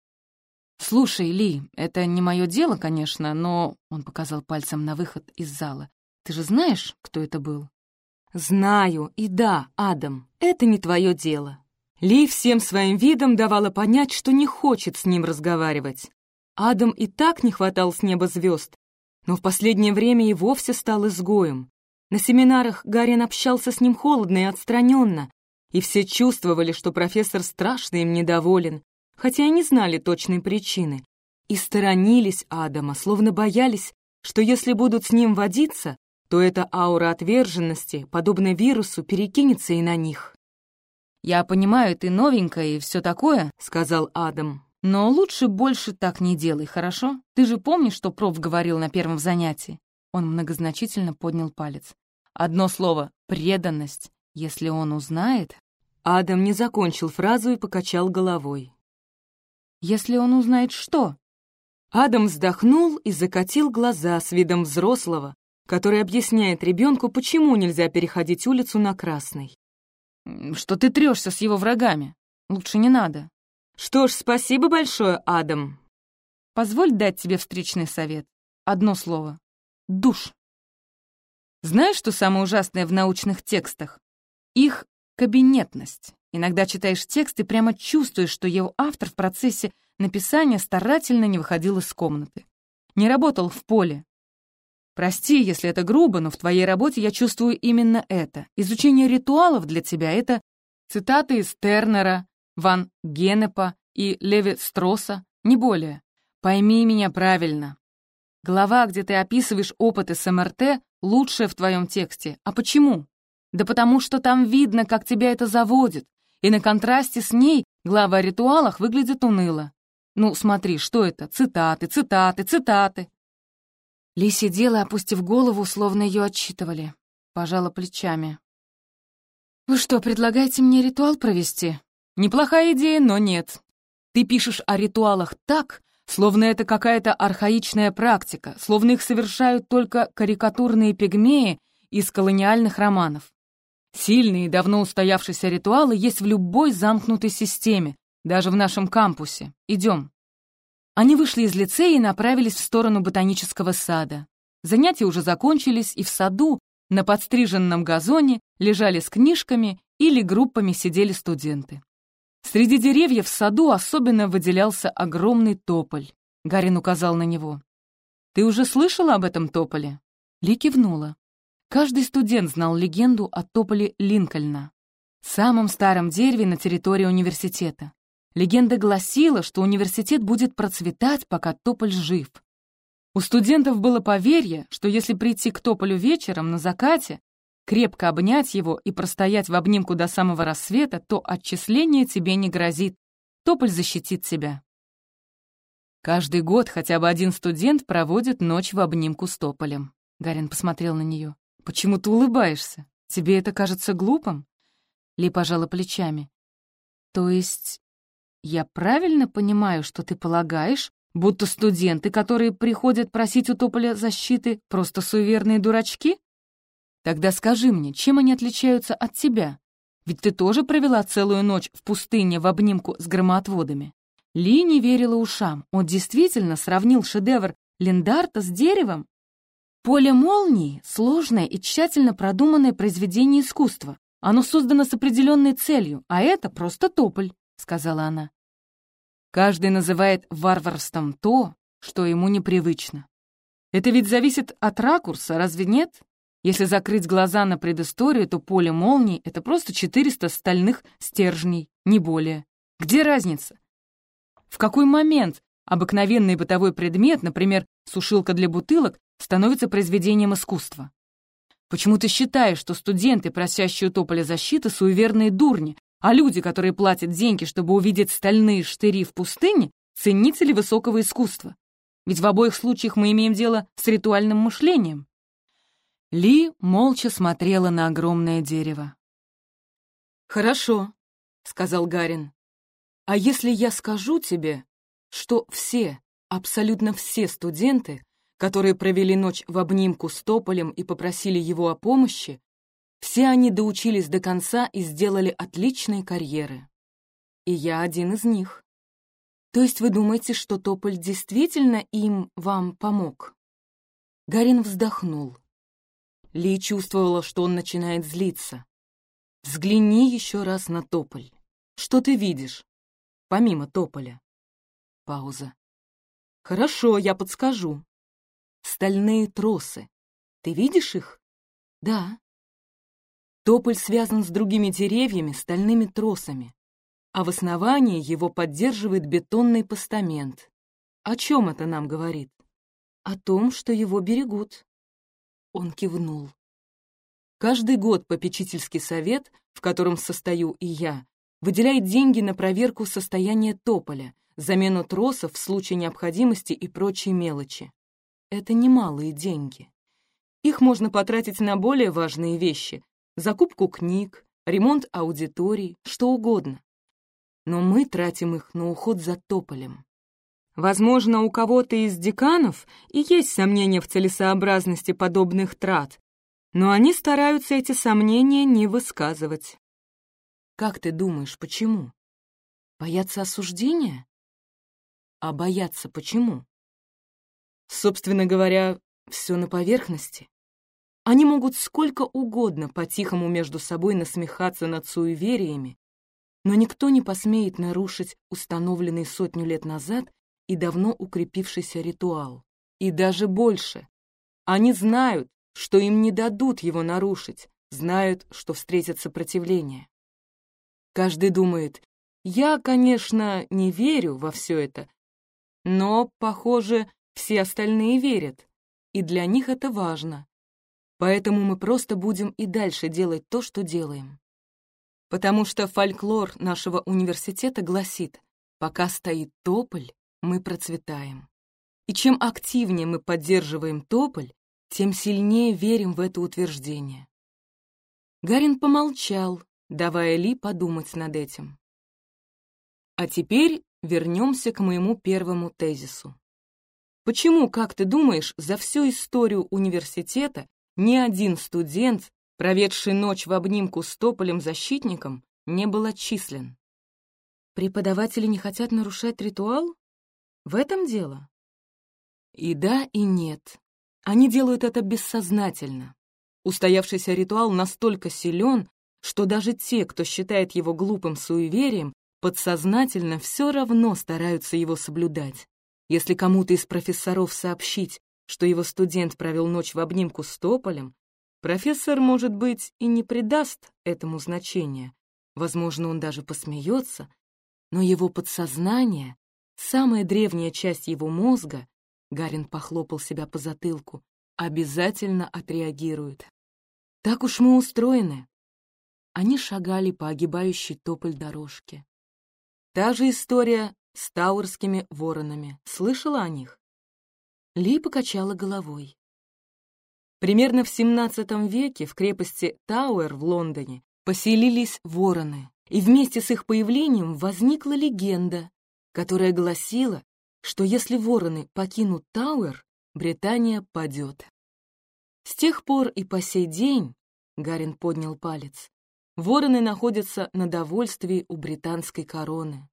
«Слушай, Ли, это не мое дело, конечно, но...» Он показал пальцем на выход из зала. «Ты же знаешь, кто это был?» «Знаю, и да, Адам, это не твое дело». Ли всем своим видом давала понять, что не хочет с ним разговаривать. Адам и так не хватал с неба звезд, но в последнее время и вовсе стал изгоем. На семинарах Гарин общался с ним холодно и отстраненно, и все чувствовали, что профессор страшно им недоволен. хотя и не знали точной причины, и сторонились Адама, словно боялись, что если будут с ним водиться, то эта аура отверженности, подобно вирусу, перекинется и на них. «Я понимаю, ты новенькая и все такое», — сказал Адам. «Но лучше больше так не делай, хорошо? Ты же помнишь, что проф говорил на первом занятии?» Он многозначительно поднял палец. «Одно слово — преданность. Если он узнает...» Адам не закончил фразу и покачал головой. «Если он узнает что?» Адам вздохнул и закатил глаза с видом взрослого, который объясняет ребенку, почему нельзя переходить улицу на красный. «Что ты трешься с его врагами? Лучше не надо». «Что ж, спасибо большое, Адам. Позволь дать тебе встречный совет. Одно слово. Душ. Знаешь, что самое ужасное в научных текстах? Их кабинетность. Иногда читаешь текст и прямо чувствуешь, что его автор в процессе написания старательно не выходил из комнаты. Не работал в поле. Прости, если это грубо, но в твоей работе я чувствую именно это. Изучение ритуалов для тебя — это цитаты из Тернера, Ван Генепа и Леви-Стросса, не более. Пойми меня правильно. Глава, где ты описываешь опыты с эм эр тэ, лучшая в твоем тексте. А почему? Да потому что там видно, как тебя это заводит, и на контрасте с ней глава о ритуалах выглядит уныло. Ну, смотри, что это? Цитаты, цитаты, цитаты. Ли сидела, опустив голову, словно ее отчитывали. Пожала плечами. «Вы что, предлагаете мне ритуал провести?» «Неплохая идея, но нет. Ты пишешь о ритуалах так, словно это какая-то архаичная практика, словно их совершают только карикатурные пигмеи из колониальных романов. Сильные, давно устоявшиеся ритуалы есть в любой замкнутой системе, даже в нашем кампусе. Идем». Они вышли из лицея и направились в сторону ботанического сада. Занятия уже закончились, и в саду, на подстриженном газоне, лежали с книжками или группами сидели студенты. Среди деревьев в саду особенно выделялся огромный тополь. Гарин указал на него. «Ты уже слышала об этом тополе?» Ли кивнула. Каждый студент знал легенду о тополе Линкольна, самом старом дереве на территории университета. Легенда гласила, что университет будет процветать, пока тополь жив. У студентов было поверье, что если прийти к тополю вечером на закате, крепко обнять его и простоять в обнимку до самого рассвета, то отчисление тебе не грозит. Тополь защитит тебя. Каждый год хотя бы один студент проводит ночь в обнимку с тополем. Гарин посмотрел на нее. «Почему ты улыбаешься? Тебе это кажется глупым?» Ли пожала плечами. «То есть я правильно понимаю, что ты полагаешь, будто студенты, которые приходят просить у тополя защиты, просто суеверные дурачки? Тогда скажи мне, чем они отличаются от тебя? Ведь ты тоже провела целую ночь в пустыне в обнимку с громоотводами». Ли не верила ушам. Он действительно сравнил шедевр Линдарта с деревом? «Поле молнии — сложное и тщательно продуманное произведение искусства. Оно создано с определенной целью, а это просто тополь», — сказала она. «Каждый называет варварством то, что ему непривычно. Это ведь зависит от ракурса, разве нет? Если закрыть глаза на предысторию, то поле молнии — это просто четыреста стальных стержней, не более. Где разница? В какой момент обыкновенный бытовой предмет, например, сушилка для бутылок, становится произведением искусства? Почему ты считаешь, что студенты, просящие у тополя защиты, суеверные дурни, а люди, которые платят деньги, чтобы увидеть стальные штыри в пустыне, ценители высокого искусства? Ведь в обоих случаях мы имеем дело с ритуальным мышлением». Ли молча смотрела на огромное дерево. «Хорошо», — сказал Гарин. «А если я скажу тебе, что все, абсолютно все студенты, которые провели ночь в обнимку с тополем и попросили его о помощи, все они доучились до конца и сделали отличные карьеры. И я один из них. То есть вы думаете, что тополь действительно им, вам помог?» Гарин вздохнул. Ли чувствовала, что он начинает злиться. «Взгляни еще раз на тополь. Что ты видишь, помимо тополя?» Пауза. «Хорошо, я подскажу. Стальные тросы. Ты видишь их?» «Да». Тополь связан с другими деревьями стальными тросами. а в основании его поддерживает бетонный постамент. О чем это нам говорит? О том, что его берегут. Он кивнул. Каждый год попечительский совет, в котором состою и я, выделяет деньги на проверку состояния тополя, замену тросов в случае необходимости и прочие мелочи. Это немалые деньги. Их можно потратить на более важные вещи — закупку книг, ремонт аудиторий, что угодно. Но мы тратим их на уход за тополем. Возможно, у кого-то из деканов и есть сомнения в целесообразности подобных трат, но они стараются эти сомнения не высказывать. Как ты думаешь, почему? Боятся осуждения? А боятся почему? Собственно говоря, все на поверхности. Они могут сколько угодно по-тихому между собой насмехаться над суевериями, но никто не посмеет нарушить установленный сотню лет назад и давно укрепившийся ритуал. И даже больше. Они знают, что им не дадут его нарушить, знают, что встретят сопротивление. Каждый думает: я, конечно, не верю во все это, но, похоже, все остальные верят, и для них это важно. Поэтому мы просто будем и дальше делать то, что делаем. Потому что фольклор нашего университета гласит: пока стоит тополь, мы процветаем. И чем активнее мы поддерживаем тополь, тем сильнее верим в это утверждение. Гарин помолчал, давая Ли подумать над этим. А теперь вернемся к моему первому тезису. Почему, как ты думаешь, за всю историю университета ни один студент, проведший ночь в обнимку с тополем-защитником, не был отчислен? Преподаватели не хотят нарушать ритуал? В этом дело? И да, и нет. Они делают это бессознательно. Устоявшийся ритуал настолько силен, что даже те, кто считает его глупым суеверием, подсознательно все равно стараются его соблюдать. Если кому-то из профессоров сообщить, что его студент провел ночь в обнимку с тополем, профессор, может быть, и не придаст этому значения. Возможно, он даже посмеется, но его подсознание, самая древняя часть его мозга, Гарин похлопал себя по затылку, обязательно отреагирует. Так уж мы устроены. Они шагали по огибающей тополь дорожке. Та же история с тауэрскими воронами. Слышала о них? Ли покачала головой. Примерно в семнадцатом веке в крепости Тауэр в Лондоне поселились вороны, и вместе с их появлением возникла легенда, которая гласила, что если вороны покинут Тауэр, Британия падет. С тех пор и по сей день, Гарин поднял палец, вороны находятся на довольствии у британской короны.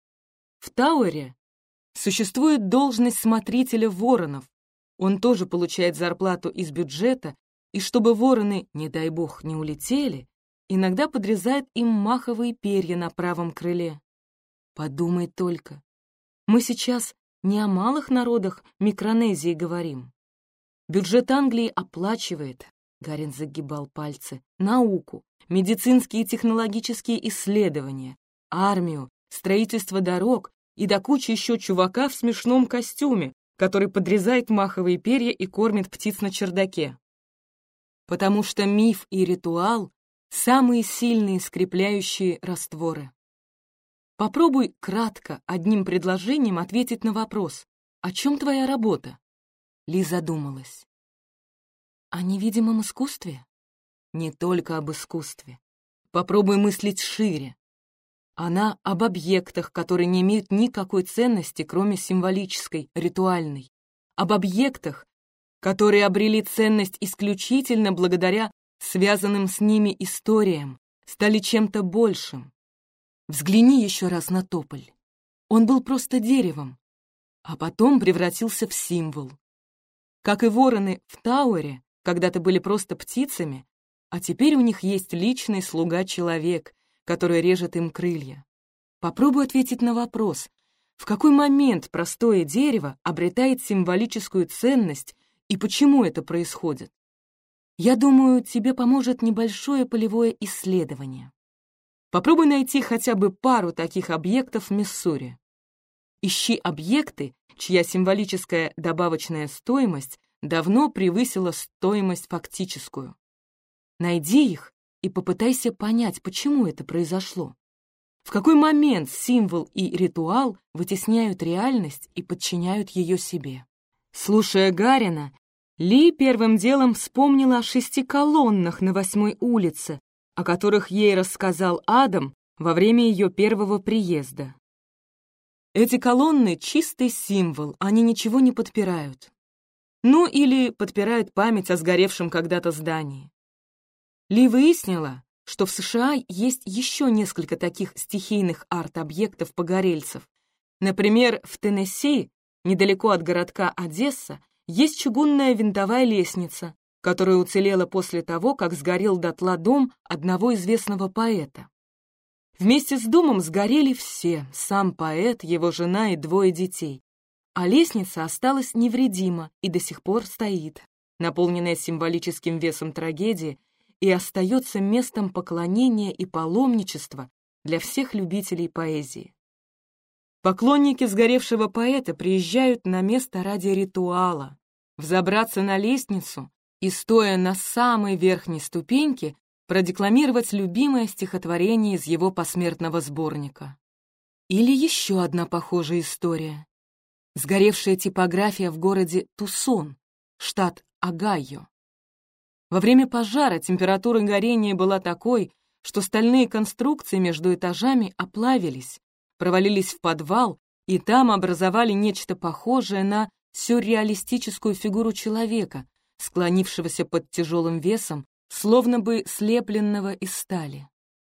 В Тауэре существует должность смотрителя воронов. Он тоже получает зарплату из бюджета, и чтобы вороны, не дай бог, не улетели, иногда подрезает им маховые перья на правом крыле. Подумай только, мы сейчас не о малых народах Микронезии говорим. Бюджет Англии оплачивает, Гарин загибал пальцы, науку, медицинские и технологические исследования, армию, строительство дорог и до кучи еще чувака в смешном костюме, который подрезает маховые перья и кормит птиц на чердаке. Потому что миф и ритуал — самые сильные скрепляющие растворы. Попробуй кратко, одним предложением ответить на вопрос: «О чем твоя работа?» Ли задумалась. О невидимом искусстве? Не только об искусстве. Попробуй мыслить шире. Она об объектах, которые не имеют никакой ценности, кроме символической, ритуальной. Об объектах, которые обрели ценность исключительно благодаря связанным с ними историям, стали чем-то большим. Взгляни еще раз на тополь. Он был просто деревом, а потом превратился в символ. Как и вороны в Тауэре, когда-то были просто птицами, а теперь у них есть личный слуга-человек, который режет им крылья. Попробуй ответить на вопрос, в какой момент простое дерево обретает символическую ценность и почему это происходит. Я думаю, тебе поможет небольшое полевое исследование. Попробуй найти хотя бы пару таких объектов в Миссури. Ищи объекты, чья символическая добавочная стоимость давно превысила стоимость фактическую. Найди их и попытайся понять, почему это произошло. В какой момент символ и ритуал вытесняют реальность и подчиняют ее себе. Слушая Гарина, Ли первым делом вспомнила о шести колоннах на Восьмой улице, о которых ей рассказал Адам во время ее первого приезда. Эти колонны — чистый символ, они ничего не подпирают. Ну или подпирают память о сгоревшем когда-то здании. Ли выяснила, что в США есть еще несколько таких стихийных арт-объектов погорельцев. Например, в Теннесси, недалеко от городка Одесса, есть чугунная винтовая лестница, которая уцелела после того, как сгорел дотла дом одного известного поэта. Вместе с домом сгорели все, сам поэт, его жена и двое детей. А лестница осталась невредима и до сих пор стоит, наполненная символическим весом трагедии, и остается местом поклонения и паломничества для всех любителей поэзии. Поклонники сгоревшего поэта приезжают на место ради ритуала, взобраться на лестницу и, стоя на самой верхней ступеньке, продекламировать любимое стихотворение из его посмертного сборника. Или еще одна похожая история. Сгоревшая типография в городе Тусон, штат Огайо. Во время пожара температура горения была такой, что стальные конструкции между этажами оплавились, провалились в подвал и там образовали нечто похожее на сюрреалистическую фигуру человека, склонившегося под тяжелым весом, словно бы слепленного из стали.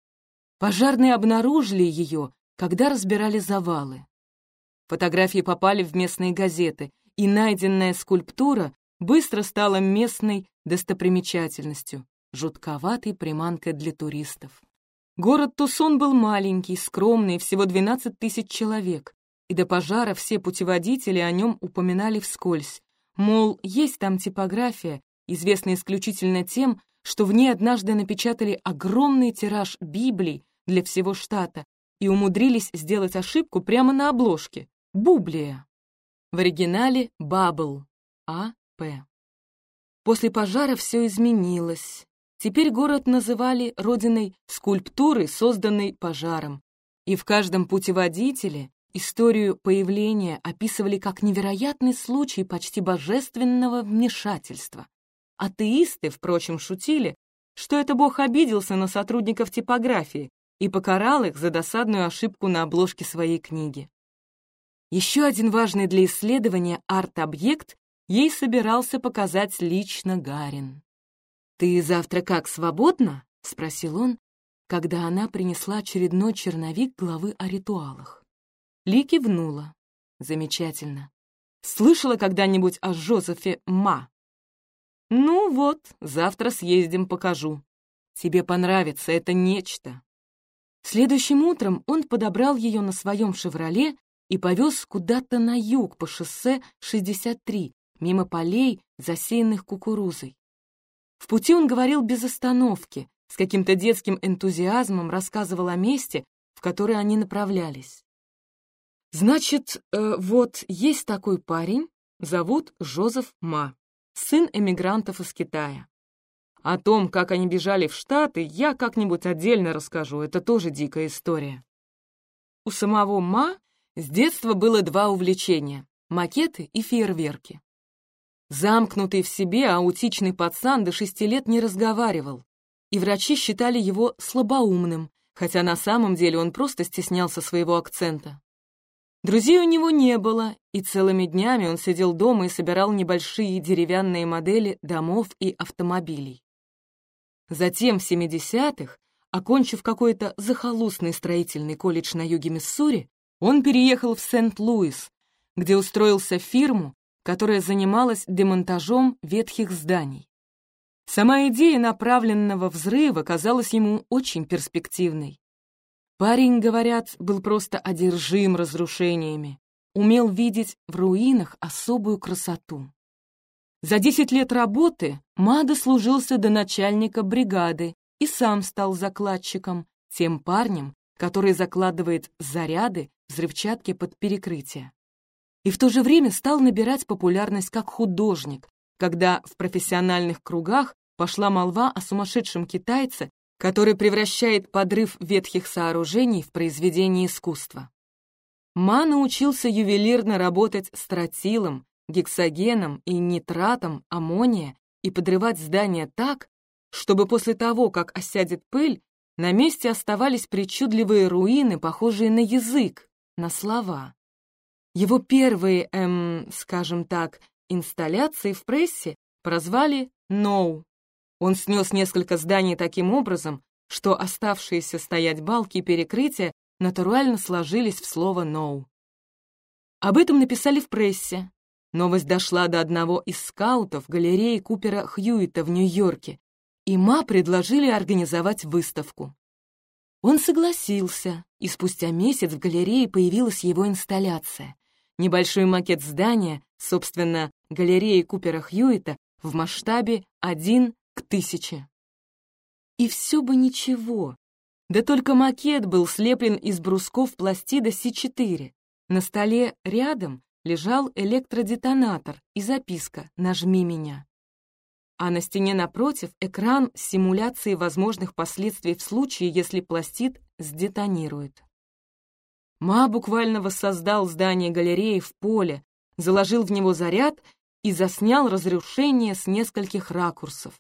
Пожарные обнаружили ее, когда разбирали завалы. Фотографии попали в местные газеты, и найденная скульптура быстро стала местной достопримечательностью, жутковатой приманкой для туристов. Город Тусон был маленький, скромный, всего двенадцать тысяч человек, и до пожара все путеводители о нем упоминали вскользь, мол, есть там типография, известная исключительно тем, что в ней однажды напечатали огромный тираж Библий для всего штата и умудрились сделать ошибку прямо на обложке — Бублия. В оригинале «Бабл» — А П. После пожара все изменилось. Теперь город называли родиной скульптуры, созданной пожаром. И в каждом путеводителе историю появления описывали как невероятный случай почти божественного вмешательства. Атеисты, впрочем, шутили, что это Бог обиделся на сотрудников типографии и покарал их за досадную ошибку на обложке своей книги. Еще один важный для исследования арт-объект ей собирался показать лично Гарин. «Ты завтра как, свободна?» — спросил он, когда она принесла очередной черновик главы о ритуалах. Ли кивнула. «Замечательно. Слышала когда-нибудь о Жозефе Ма?» «Ну вот, завтра съездим, покажу. Тебе понравится, это нечто». Следующим утром он подобрал ее на своем «Шевроле» и повез куда-то на юг по шоссе шестьдесят три, мимо полей, засеянных кукурузой. В пути он говорил без остановки, с каким-то детским энтузиазмом рассказывал о месте, в которое они направлялись. «Значит, э, вот есть такой парень, зовут Жозеф Ма, сын эмигрантов из Китая. О том, как они бежали в Штаты, я как-нибудь отдельно расскажу, это тоже дикая история. У самого Ма с детства было два увлечения — макеты и фейерверки. Замкнутый в себе аутичный пацан до шести лет не разговаривал, и врачи считали его слабоумным, хотя на самом деле он просто стеснялся своего акцента. Друзей у него не было, и целыми днями он сидел дома и собирал небольшие деревянные модели домов и автомобилей. Затем в семидесятых, окончив какой-то захолустный строительный колледж на юге Миссури, он переехал в Сент-Луис, где устроился в фирму, которая занималась демонтажом ветхих зданий. Сама идея направленного взрыва казалась ему очень перспективной. Парень, говорят, был просто одержим разрушениями, умел видеть в руинах особую красоту. За десять лет работы Ма дослужился до начальника бригады и сам стал закладчиком, тем парнем, который закладывает заряды взрывчатки под перекрытие. И в то же время стал набирать популярность как художник, когда в профессиональных кругах пошла молва о сумасшедшем китайце, который превращает подрыв ветхих сооружений в произведение искусства. Ма научился ювелирно работать с тротилом, гексогеном и нитратом аммония и подрывать здания так, чтобы после того, как осядет пыль, на месте оставались причудливые руины, похожие на язык, на слова. Его первые, эм, скажем так, инсталляции в прессе прозвали «Ноу». Он снес несколько зданий таким образом, что оставшиеся стоять балки и перекрытия натурально сложились в слово «ноу». Об этом написали в прессе. Новость дошла до одного из скаутов галереи Купера Хьюита в Нью-Йорке, и Ма предложили организовать выставку. Он согласился, и спустя месяц в галерее появилась его инсталляция. Небольшой макет здания, собственно, галереи Купера Хьюита в масштабе один к тысяче. И все бы ничего. Да только макет был слеплен из брусков пластида Си четыре. На столе рядом лежал электродетонатор и записка «Нажми меня». А на стене напротив экран с симуляцией возможных последствий в случае, если пластид сдетонирует. Ма буквально воссоздал здание галереи в поле, заложил в него заряд и заснял разрушение с нескольких ракурсов.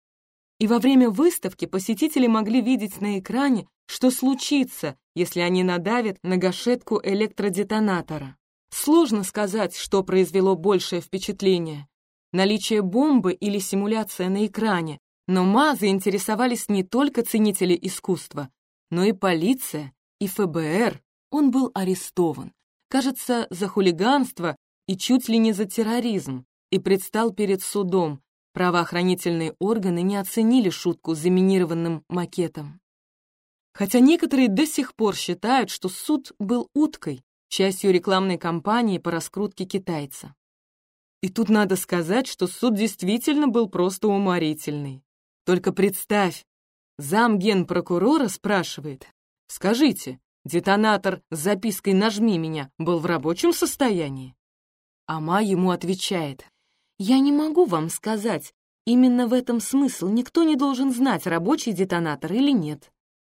И во время выставки посетители могли видеть на экране, что случится, если они надавят на гашетку электродетонатора. Сложно сказать, что произвело большее впечатление — наличие бомбы или симуляция на экране, но Ма заинтересовались не только ценители искусства, но и полиция, и Эф Бэ Эр. Он был арестован, кажется, за хулиганство и чуть ли не за терроризм, и предстал перед судом. Правоохранительные органы не оценили шутку с заминированным макетом. Хотя некоторые до сих пор считают, что суд был уткой, частью рекламной кампании по раскрутке китайца. И тут надо сказать, что суд действительно был просто уморительный. Только представь, зам генпрокурора спрашивает: «Скажите, детонатор с запиской «Нажми меня» был в рабочем состоянии?» А Ма ему отвечает: «Я не могу вам сказать, именно в этом смысл, никто не должен знать, рабочий детонатор или нет».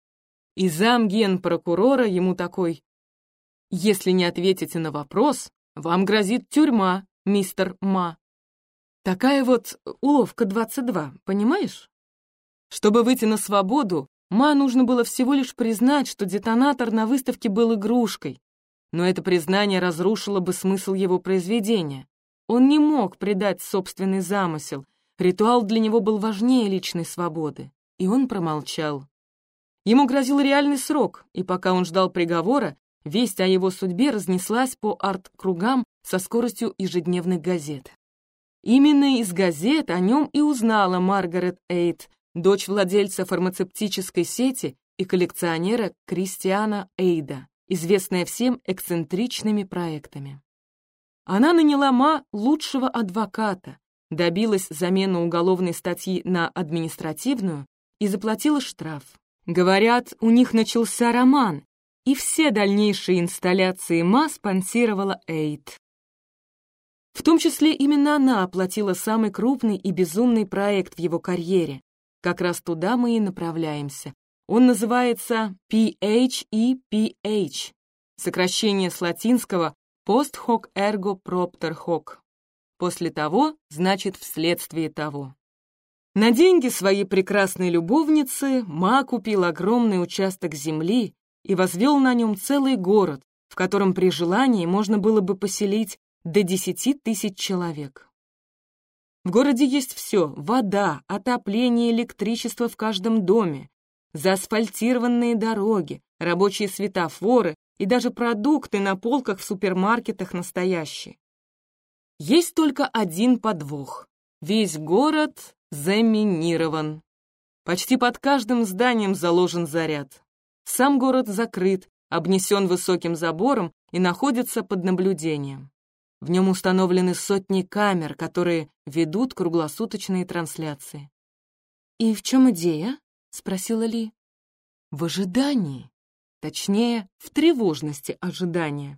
И зам генпрокурора ему такой: «Если не ответите на вопрос, вам грозит тюрьма, мистер Ма». Такая вот уловка двадцать два, понимаешь? Чтобы выйти на свободу, Ма нужно было всего лишь признать, что детонатор на выставке был игрушкой, но это признание разрушило бы смысл его произведения. Он не мог предать собственный замысел, ритуал для него был важнее личной свободы, и он промолчал. Ему грозил реальный срок, и пока он ждал приговора, весть о его судьбе разнеслась по арт-кругам со скоростью ежедневных газет. Именно из газет о нем и узнала Маргарет Эйд, дочь владельца фармацевтической сети и коллекционера Кристиана Эйда, известная всем эксцентричными проектами. Она наняла Ма лучшего адвоката, добилась замены уголовной статьи на административную и заплатила штраф. Говорят, у них начался роман, и все дальнейшие инсталляции Ма спонсировала Эйд. В том числе именно она оплатила самый крупный и безумный проект в его карьере. Как раз туда мы и направляемся. Он называется Пи Эйч И Пи Эйч, сокращение с латинского «Post hoc ergo propter hoc». После того значит вследствие того. На деньги своей прекрасной любовницы Ма купил огромный участок земли и возвел на нем целый город, в котором при желании можно было бы поселить до десяти тысяч человек. В городе есть все — вода, отопление, электричество в каждом доме, заасфальтированные дороги, рабочие светофоры и даже продукты на полках в супермаркетах настоящие. Есть только один подвох. Весь город заминирован. Почти под каждым зданием заложен заряд. Сам город закрыт, обнесен высоким забором и находится под наблюдением. В нем установлены сотни камер, которые ведут круглосуточные трансляции. «И в чем идея?» — спросила Ли. в ожидании. Точнее, в тревожности ожидания.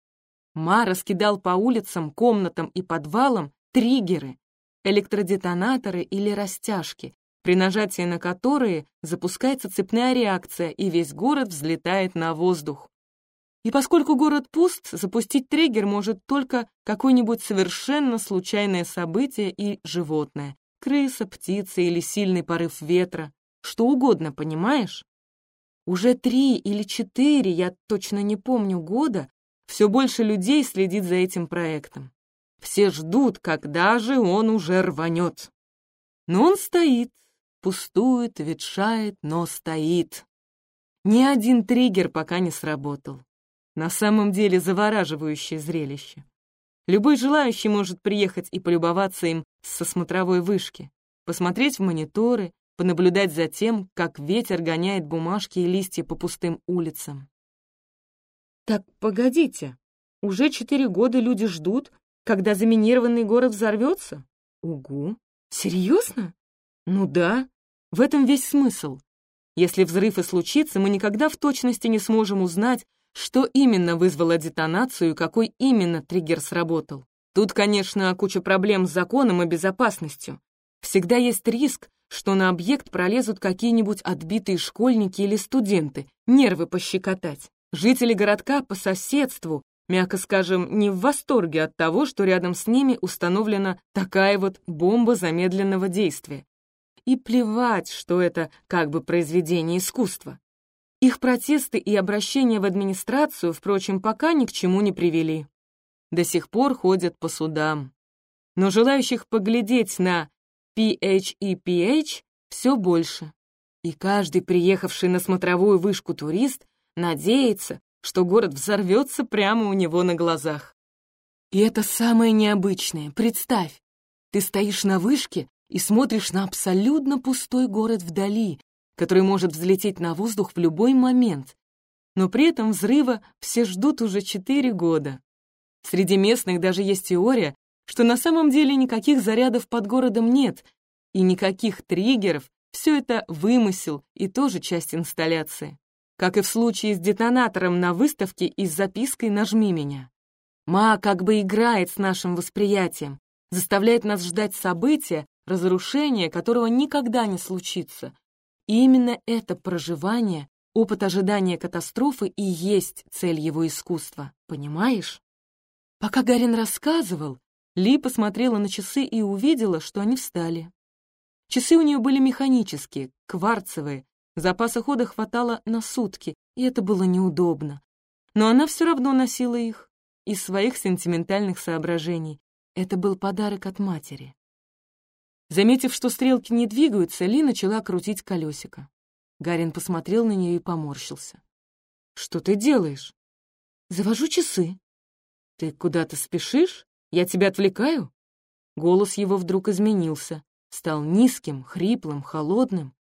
Ма раскидал по улицам, комнатам и подвалам триггеры, электродетонаторы или растяжки, при нажатии на которые запускается цепная реакция, и весь город взлетает на воздух. И поскольку город пуст, запустить триггер может только какое-нибудь совершенно случайное событие и животное. Крыса, птица или сильный порыв ветра. Что угодно, понимаешь? Уже три или четыре, я точно не помню, года, все больше людей следит за этим проектом. Все ждут, когда же он уже рванет. Но он стоит, пустует, ветшает, но стоит. Ни один триггер пока не сработал. На самом деле завораживающее зрелище. Любой желающий может приехать и полюбоваться им со смотровой вышки, посмотреть в мониторы, понаблюдать за тем, как ветер гоняет бумажки и листья по пустым улицам. Так, погодите, уже четыре года люди ждут, когда заминированный город взорвется? Угу. Серьезно? Ну да, в этом весь смысл. Если взрыв и случится, мы никогда в точности не сможем узнать, что именно вызвало детонацию и какой именно триггер сработал. Тут, конечно, куча проблем с законом и безопасностью. Всегда есть риск, что на объект пролезут какие-нибудь отбитые школьники или студенты, нервы пощекотать. Жители городка по соседству, мягко скажем, не в восторге от того, что рядом с ними установлена такая вот бомба замедленного действия. И плевать, что это как бы произведение искусства. Их протесты и обращения в администрацию, впрочем, пока ни к чему не привели. До сих пор ходят по судам. Но желающих поглядеть на пи эйч и пи эйч все больше. И каждый приехавший на смотровую вышку турист надеется, что город взорвется прямо у него на глазах. И это самое необычное. Представь, ты стоишь на вышке и смотришь на абсолютно пустой город вдали, который может взлететь на воздух в любой момент. Но при этом взрыва все ждут уже четыре года. Среди местных даже есть теория, что на самом деле никаких зарядов под городом нет, и никаких триггеров, все это вымысел и тоже часть инсталляции. Как и в случае с детонатором на выставке и с запиской «Нажми меня». Ма как бы играет с нашим восприятием, заставляет нас ждать события, разрушения, которого никогда не случится. И именно это проживание, опыт ожидания катастрофы и есть цель его искусства, понимаешь? Пока Гарин рассказывал, Ли посмотрела на часы и увидела, что они встали. Часы у нее были механические, кварцевые, запаса хода хватало на сутки, и это было неудобно. Но она все равно носила их из своих сентиментальных соображений. Это был подарок от матери. Заметив, что стрелки не двигаются, Ли начала крутить колесико. Гарин посмотрел на нее и поморщился. «Что ты делаешь?» «Завожу часы». «Ты куда-то спешишь? Я тебя отвлекаю?» Голос его вдруг изменился, стал низким, хриплым, холодным.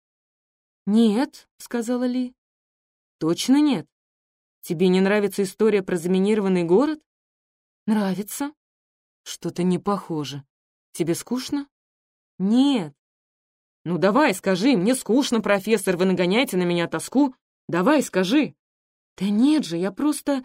«Нет», — сказала Ли. «Точно нет? Тебе не нравится история про заминированный город?» «Нравится». «Что-то не похоже. Тебе скучно?» «Нет». «Ну давай, скажи, мне скучно, профессор, вы нагоняете на меня тоску. Давай, скажи». «Да нет же, я просто...»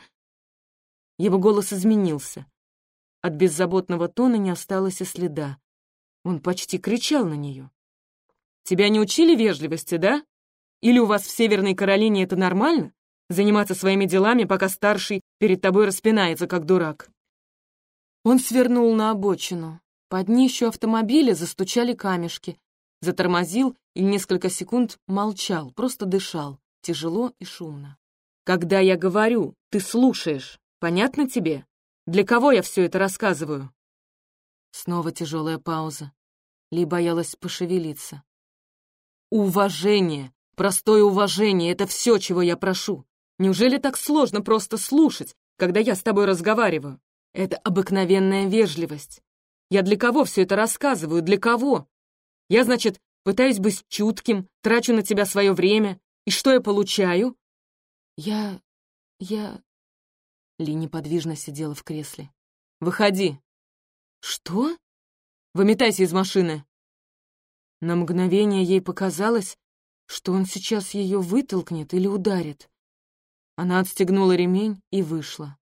Его голос изменился. От беззаботного тона не осталось и следа. Он почти кричал на нее. «Тебя не учили вежливости, да? Или у вас в Северной Каролине это нормально? Заниматься своими делами, пока старший перед тобой распинается, как дурак?» Он свернул на обочину. Под днищу автомобиля застучали камешки. Затормозил и несколько секунд молчал, просто дышал, тяжело и шумно. «Когда я говорю, ты слушаешь. Понятно тебе? Для кого я все это рассказываю?» Снова тяжелая пауза. Ли боялась пошевелиться. «Уважение, простое уважение — это все, чего я прошу. Неужели так сложно просто слушать, когда я с тобой разговариваю? Это обыкновенная вежливость. Я для кого все это рассказываю? Для кого? Я, значит, пытаюсь быть чутким, трачу на тебя свое время. И что я получаю?» «Я... я...» Ли неподвижно сидела в кресле. «Выходи». «Что?» «Выметайся из машины». На мгновение ей показалось, что он сейчас ее вытолкнет или ударит. Она отстегнула ремень и вышла.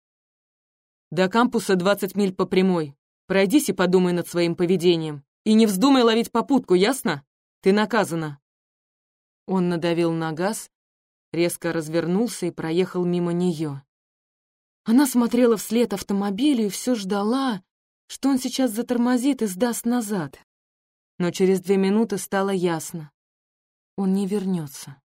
«До кампуса двадцать миль по прямой. Пройдись и подумай над своим поведением. И не вздумай ловить попутку, ясно? Ты наказана». Он надавил на газ, резко развернулся и проехал мимо нее. Она смотрела вслед автомобилю и все ждала, что он сейчас затормозит и сдаст назад. Но через две минуты стало ясно. Он не вернется.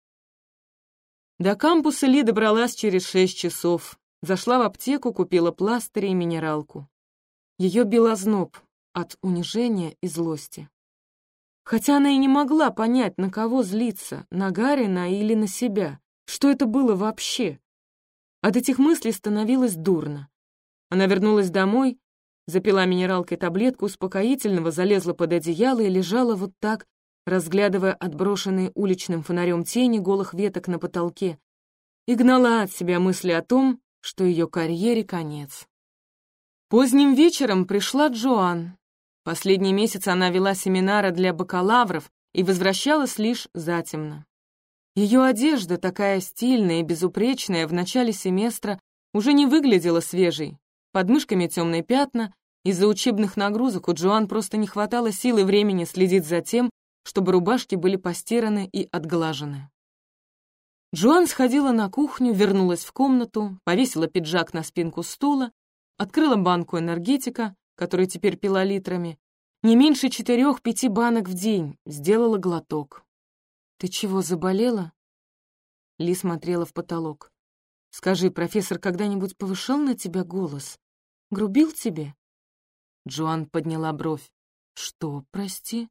До кампуса Ли добралась через шесть часов. Зашла в аптеку, купила пластыри и минералку. Ее бил озноб от унижения и злости. Хотя она и не могла понять, на кого злиться, на Гарина или на себя. Что это было вообще? От этих мыслей становилось дурно. Она вернулась домой, запила минералкой таблетку успокоительного, залезла под одеяло и лежала вот так, разглядывая отброшенные уличным фонарем тени голых веток на потолке, и гнала от себя мысли о том, что ее карьере конец. Поздним вечером пришла Джоан. Последний месяц она вела семинары для бакалавров и возвращалась лишь затемно. Ее одежда, такая стильная и безупречная, в начале семестра уже не выглядела свежей. Под мышками темные пятна, из-за учебных нагрузок у Джоан просто не хватало сил и времени следить за тем, чтобы рубашки были постираны и отглажены. Джоан сходила на кухню, вернулась в комнату, повесила пиджак на спинку стула, открыла банку энергетика, который теперь пила литрами, не меньше четырех-пяти банок в день, сделала глоток. «Ты чего, заболела?» Ли смотрела в потолок. «Скажи, профессор когда-нибудь повышал на тебя голос? Грубил тебе?» Джоан подняла бровь. «Что, прости?»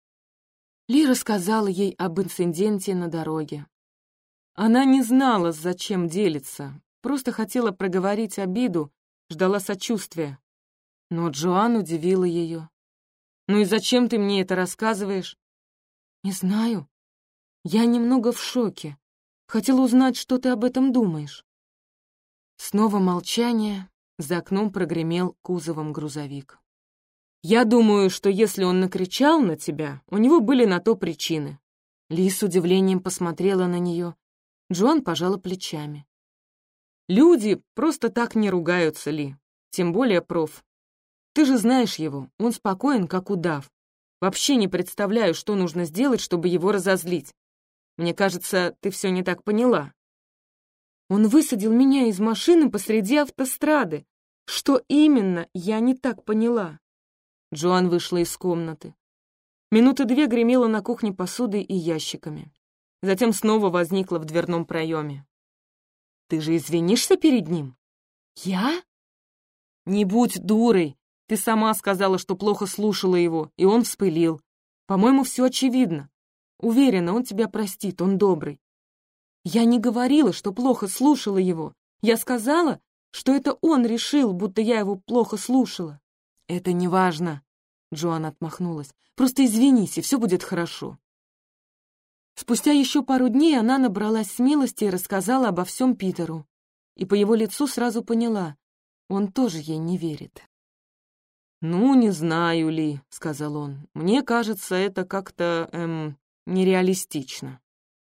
Ли рассказала ей об инциденте на дороге. Она не знала, зачем делиться, просто хотела проговорить обиду, ждала сочувствия. Но Джоан удивила ее. «Ну и зачем ты мне это рассказываешь?» «Не знаю. Я немного в шоке. Хотела узнать, что ты об этом думаешь». Снова молчание. За окном прогремел кузовом грузовик. «Я думаю, что если он накричал на тебя, у него были на то причины». Ли с удивлением посмотрела на нее. Джоан пожала плечами. «Люди просто так не ругаются, Ли. Тем более проф. Ты же знаешь его, он спокоен, как удав. Вообще не представляю, что нужно сделать, чтобы его разозлить. Мне кажется, ты все не так поняла». «Он высадил меня из машины посреди автострады. Что именно, я не так поняла». Джоан вышла из комнаты. Минуты две гремела на кухне посудой и ящиками. Затем снова возникла в дверном проеме. «Ты же извинишься перед ним?» «Я?» «Не будь дурой. Ты сама сказала, что плохо слушала его, и он вспылил. По-моему, все очевидно. Уверена, он тебя простит, он добрый». «Я не говорила, что плохо слушала его. Я сказала, что это он решил, будто я его плохо слушала». «Это не важно», — Джоан отмахнулась. «Просто извинись, и все будет хорошо». Спустя еще пару дней она набралась смелости и рассказала обо всем Питеру. И по его лицу сразу поняла, он тоже ей не верит. «Ну, не знаю, Ли», — сказал он. «Мне кажется, это как-то, эм, нереалистично».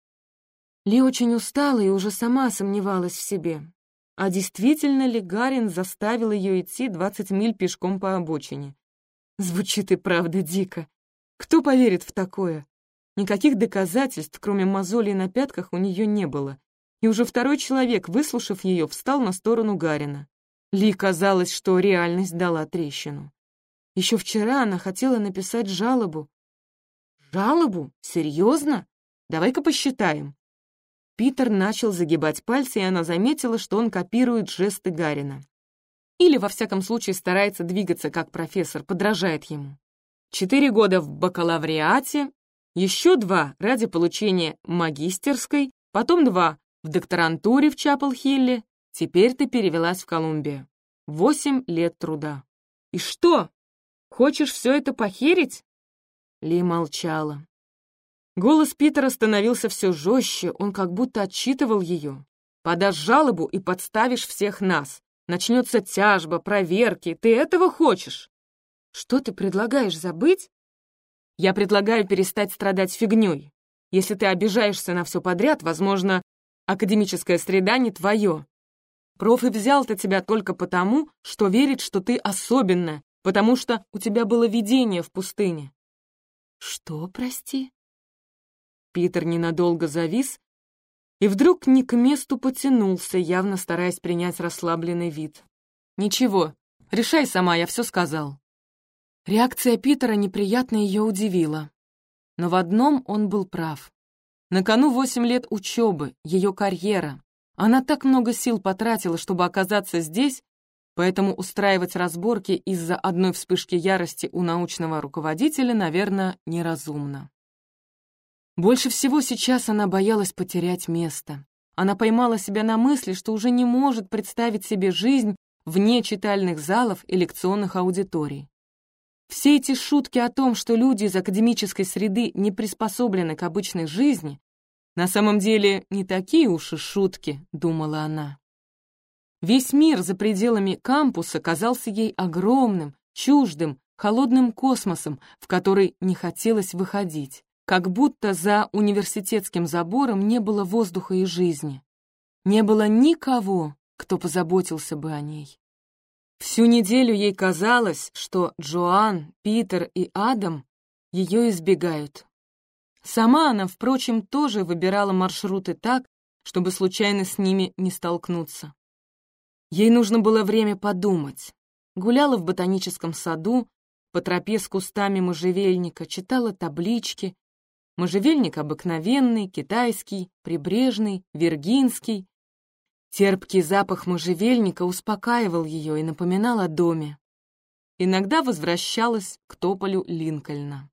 Ли очень устала и уже сама сомневалась в себе. А действительно ли Гарин заставил ее идти двадцать миль пешком по обочине? Звучит и правда дико. Кто поверит в такое? Никаких доказательств, кроме мозолей на пятках, у нее не было. И уже второй человек, выслушав ее, встал на сторону Гарина. Ли казалось, что реальность дала трещину. Еще вчера она хотела написать жалобу. «Жалобу? Серьезно? Давай-ка посчитаем». Питер начал загибать пальцы, и она заметила, что он копирует жесты Гарина. Или, во всяком случае, старается двигаться, как профессор, подражает ему. Четыре года в бакалавриате, еще два ради получения магистерской, потом два в докторантуре в Чапел-Хилле, теперь ты перевелась в Колумбию. Восемь лет труда. И что? Хочешь все это похерить? Ли молчала. Голос Питера становился все жестче, он как будто отчитывал ее. «Подашь жалобу и подставишь всех нас. Начнется тяжба, проверки. Ты этого хочешь?» «Что ты предлагаешь, забыть?» «Я предлагаю перестать страдать фигней. Если ты обижаешься на все подряд, возможно, академическая среда не твое. Проф и взял-то тебя только потому, что верит, что ты особенная, потому что у тебя было видение в пустыне». «Что, прости?» Питер ненадолго завис и вдруг не к месту потянулся, явно стараясь принять расслабленный вид. «Ничего, решай сама, я все сказал». Реакция Питера неприятно ее удивила. Но в одном он был прав. На кону восемь лет учебы, ее карьера. Она так много сил потратила, чтобы оказаться здесь, поэтому устраивать разборки из-за одной вспышки ярости у научного руководителя, наверное, неразумно. Больше всего сейчас она боялась потерять место. Она поймала себя на мысли, что уже не может представить себе жизнь вне читальных залов и лекционных аудиторий. Все эти шутки о том, что люди из академической среды не приспособлены к обычной жизни, на самом деле не такие уж и шутки, думала она. Весь мир за пределами кампуса казался ей огромным, чуждым, холодным космосом, в который не хотелось выходить. Как будто за университетским забором не было воздуха и жизни. Не было никого, кто позаботился бы о ней. Всю неделю ей казалось, что Джоан, Питер и Адам ее избегают. Сама она, впрочем, тоже выбирала маршруты так, чтобы случайно с ними не столкнуться. Ей нужно было время подумать. Гуляла в ботаническом саду, по тропе с кустами можжевельника, читала таблички. Можжевельник обыкновенный, китайский, прибрежный, виргинский. Терпкий запах можжевельника успокаивал ее и напоминал о доме. Иногда возвращалась к тополю Линкольна.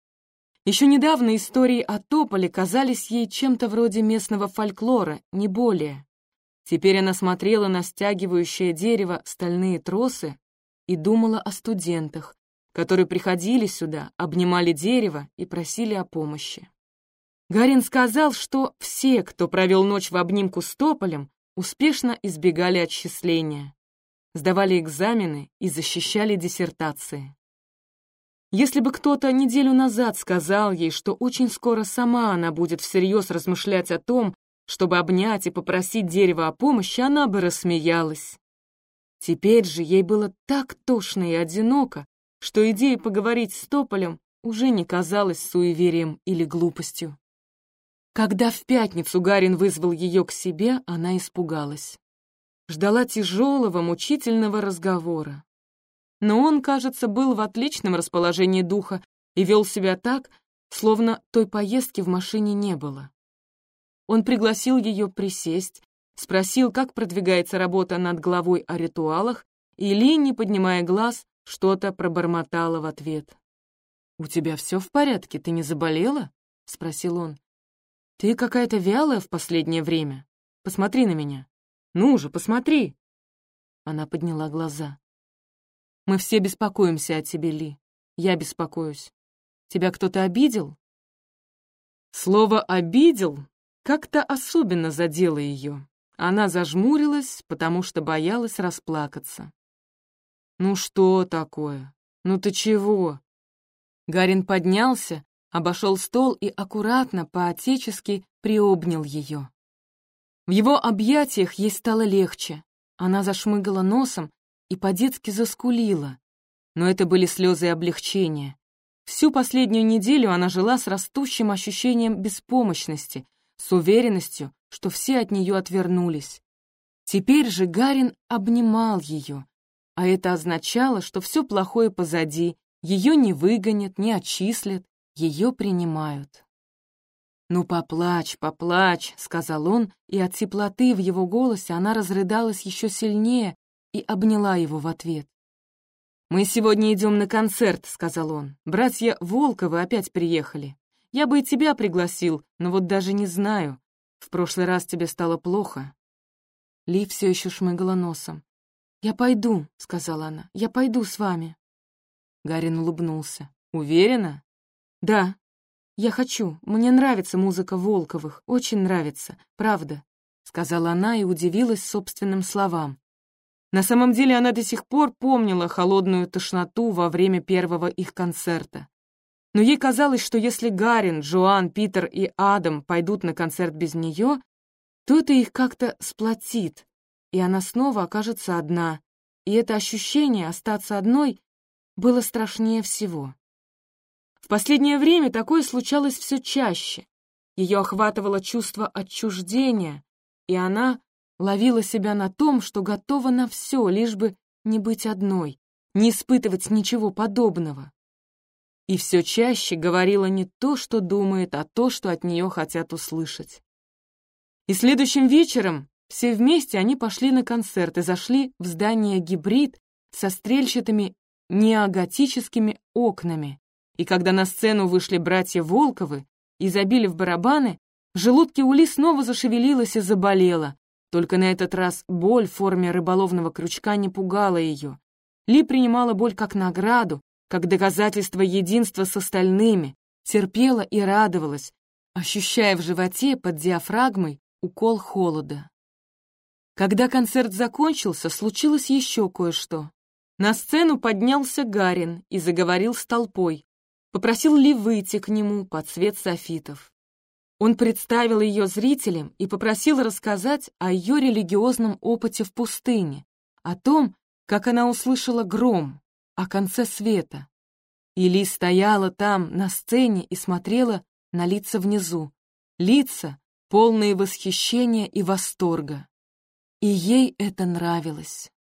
Еще недавно истории о тополе казались ей чем-то вроде местного фольклора, не более. Теперь она смотрела на стягивающее дерево стальные тросы и думала о студентах, которые приходили сюда, обнимали дерево и просили о помощи. Гарин сказал, что все, кто провел ночь в обнимку с тополем, успешно избегали отчисления, сдавали экзамены и защищали диссертации. Если бы кто-то неделю назад сказал ей, что очень скоро сама она будет всерьез размышлять о том, чтобы обнять и попросить дерево о помощи, она бы рассмеялась. Теперь же ей было так тошно и одиноко, что идея поговорить с тополем уже не казалась суеверием или глупостью. Когда в пятницу Гарин вызвал ее к себе, она испугалась. Ждала тяжелого, мучительного разговора. Но он, кажется, был в отличном расположении духа и вел себя так, словно той поездки в машине не было. Он пригласил ее присесть, спросил, как продвигается работа над главой о ритуалах, и Ли, не поднимая глаз, что-то пробормотала в ответ. «У тебя все в порядке? Ты не заболела?» — спросил он. «Ты какая-то вялая в последнее время. Посмотри на меня. Ну же, посмотри!» Она подняла глаза. «Мы все беспокоимся о тебе, Ли. Я беспокоюсь. Тебя кто-то обидел?» Слово «обидел» как-то особенно задело ее. Она зажмурилась, потому что боялась расплакаться. «Ну что такое? Ну ты чего?» Гарин поднялся, обошел стол и аккуратно, по-отечески приобнял ее. В его объятиях ей стало легче. Она зашмыгала носом и по-детски заскулила. Но это были слезы облегчения. Всю последнюю неделю она жила с растущим ощущением беспомощности, с уверенностью, что все от нее отвернулись. Теперь же Гарин обнимал ее, а это означало, что все плохое позади, ее не выгонят, не отчислят, ее принимают. «Ну, поплачь, поплачь», — сказал он, и от теплоты в его голосе она разрыдалась еще сильнее и обняла его в ответ. «Мы сегодня идем на концерт», — сказал он. «Братья Волковы опять приехали. Я бы и тебя пригласил, но вот даже не знаю. В прошлый раз тебе стало плохо». Ли все еще шмыгала носом. «Я пойду», — сказала она, — «я пойду с вами». Гарин улыбнулся. «Уверена?» «Да. Я хочу. Мне нравится музыка Волковых. Очень нравится. Правда», — сказала она и удивилась собственным словам. На самом деле она до сих пор помнила холодную тошноту во время первого их концерта. Но ей казалось, что если Гарин, Джоан, Питер и Адам пойдут на концерт без нее, то это их как-то сплотит, и она снова окажется одна, и это ощущение остаться одной было страшнее всего. В последнее время такое случалось все чаще. Ее охватывало чувство отчуждения, и она ловила себя на том, что готова на все, лишь бы не быть одной, не испытывать ничего подобного. И все чаще говорила не то, что думает, а то, что от нее хотят услышать. И следующим вечером все вместе они пошли на концерт и зашли в здание «Гибрид» со стрельчатыми неоготическими окнами. И когда на сцену вышли братья Волковы и забили в барабаны, в желудке у Ли снова зашевелилась и заболела. Только на этот раз боль в форме рыболовного крючка не пугала ее. Ли принимала боль как награду, как доказательство единства с остальными, терпела и радовалась, ощущая в животе под диафрагмой укол холода. Когда концерт закончился, случилось еще кое-что. На сцену поднялся Гарин и заговорил с толпой, попросил Ли выйти к нему под свет софитов. Он представил ее зрителям и попросил рассказать о ее религиозном опыте в пустыне, о том, как она услышала гром, о конце света. И Ли стояла там, на сцене, и смотрела на лица внизу, лица, полные восхищения и восторга. И ей это нравилось.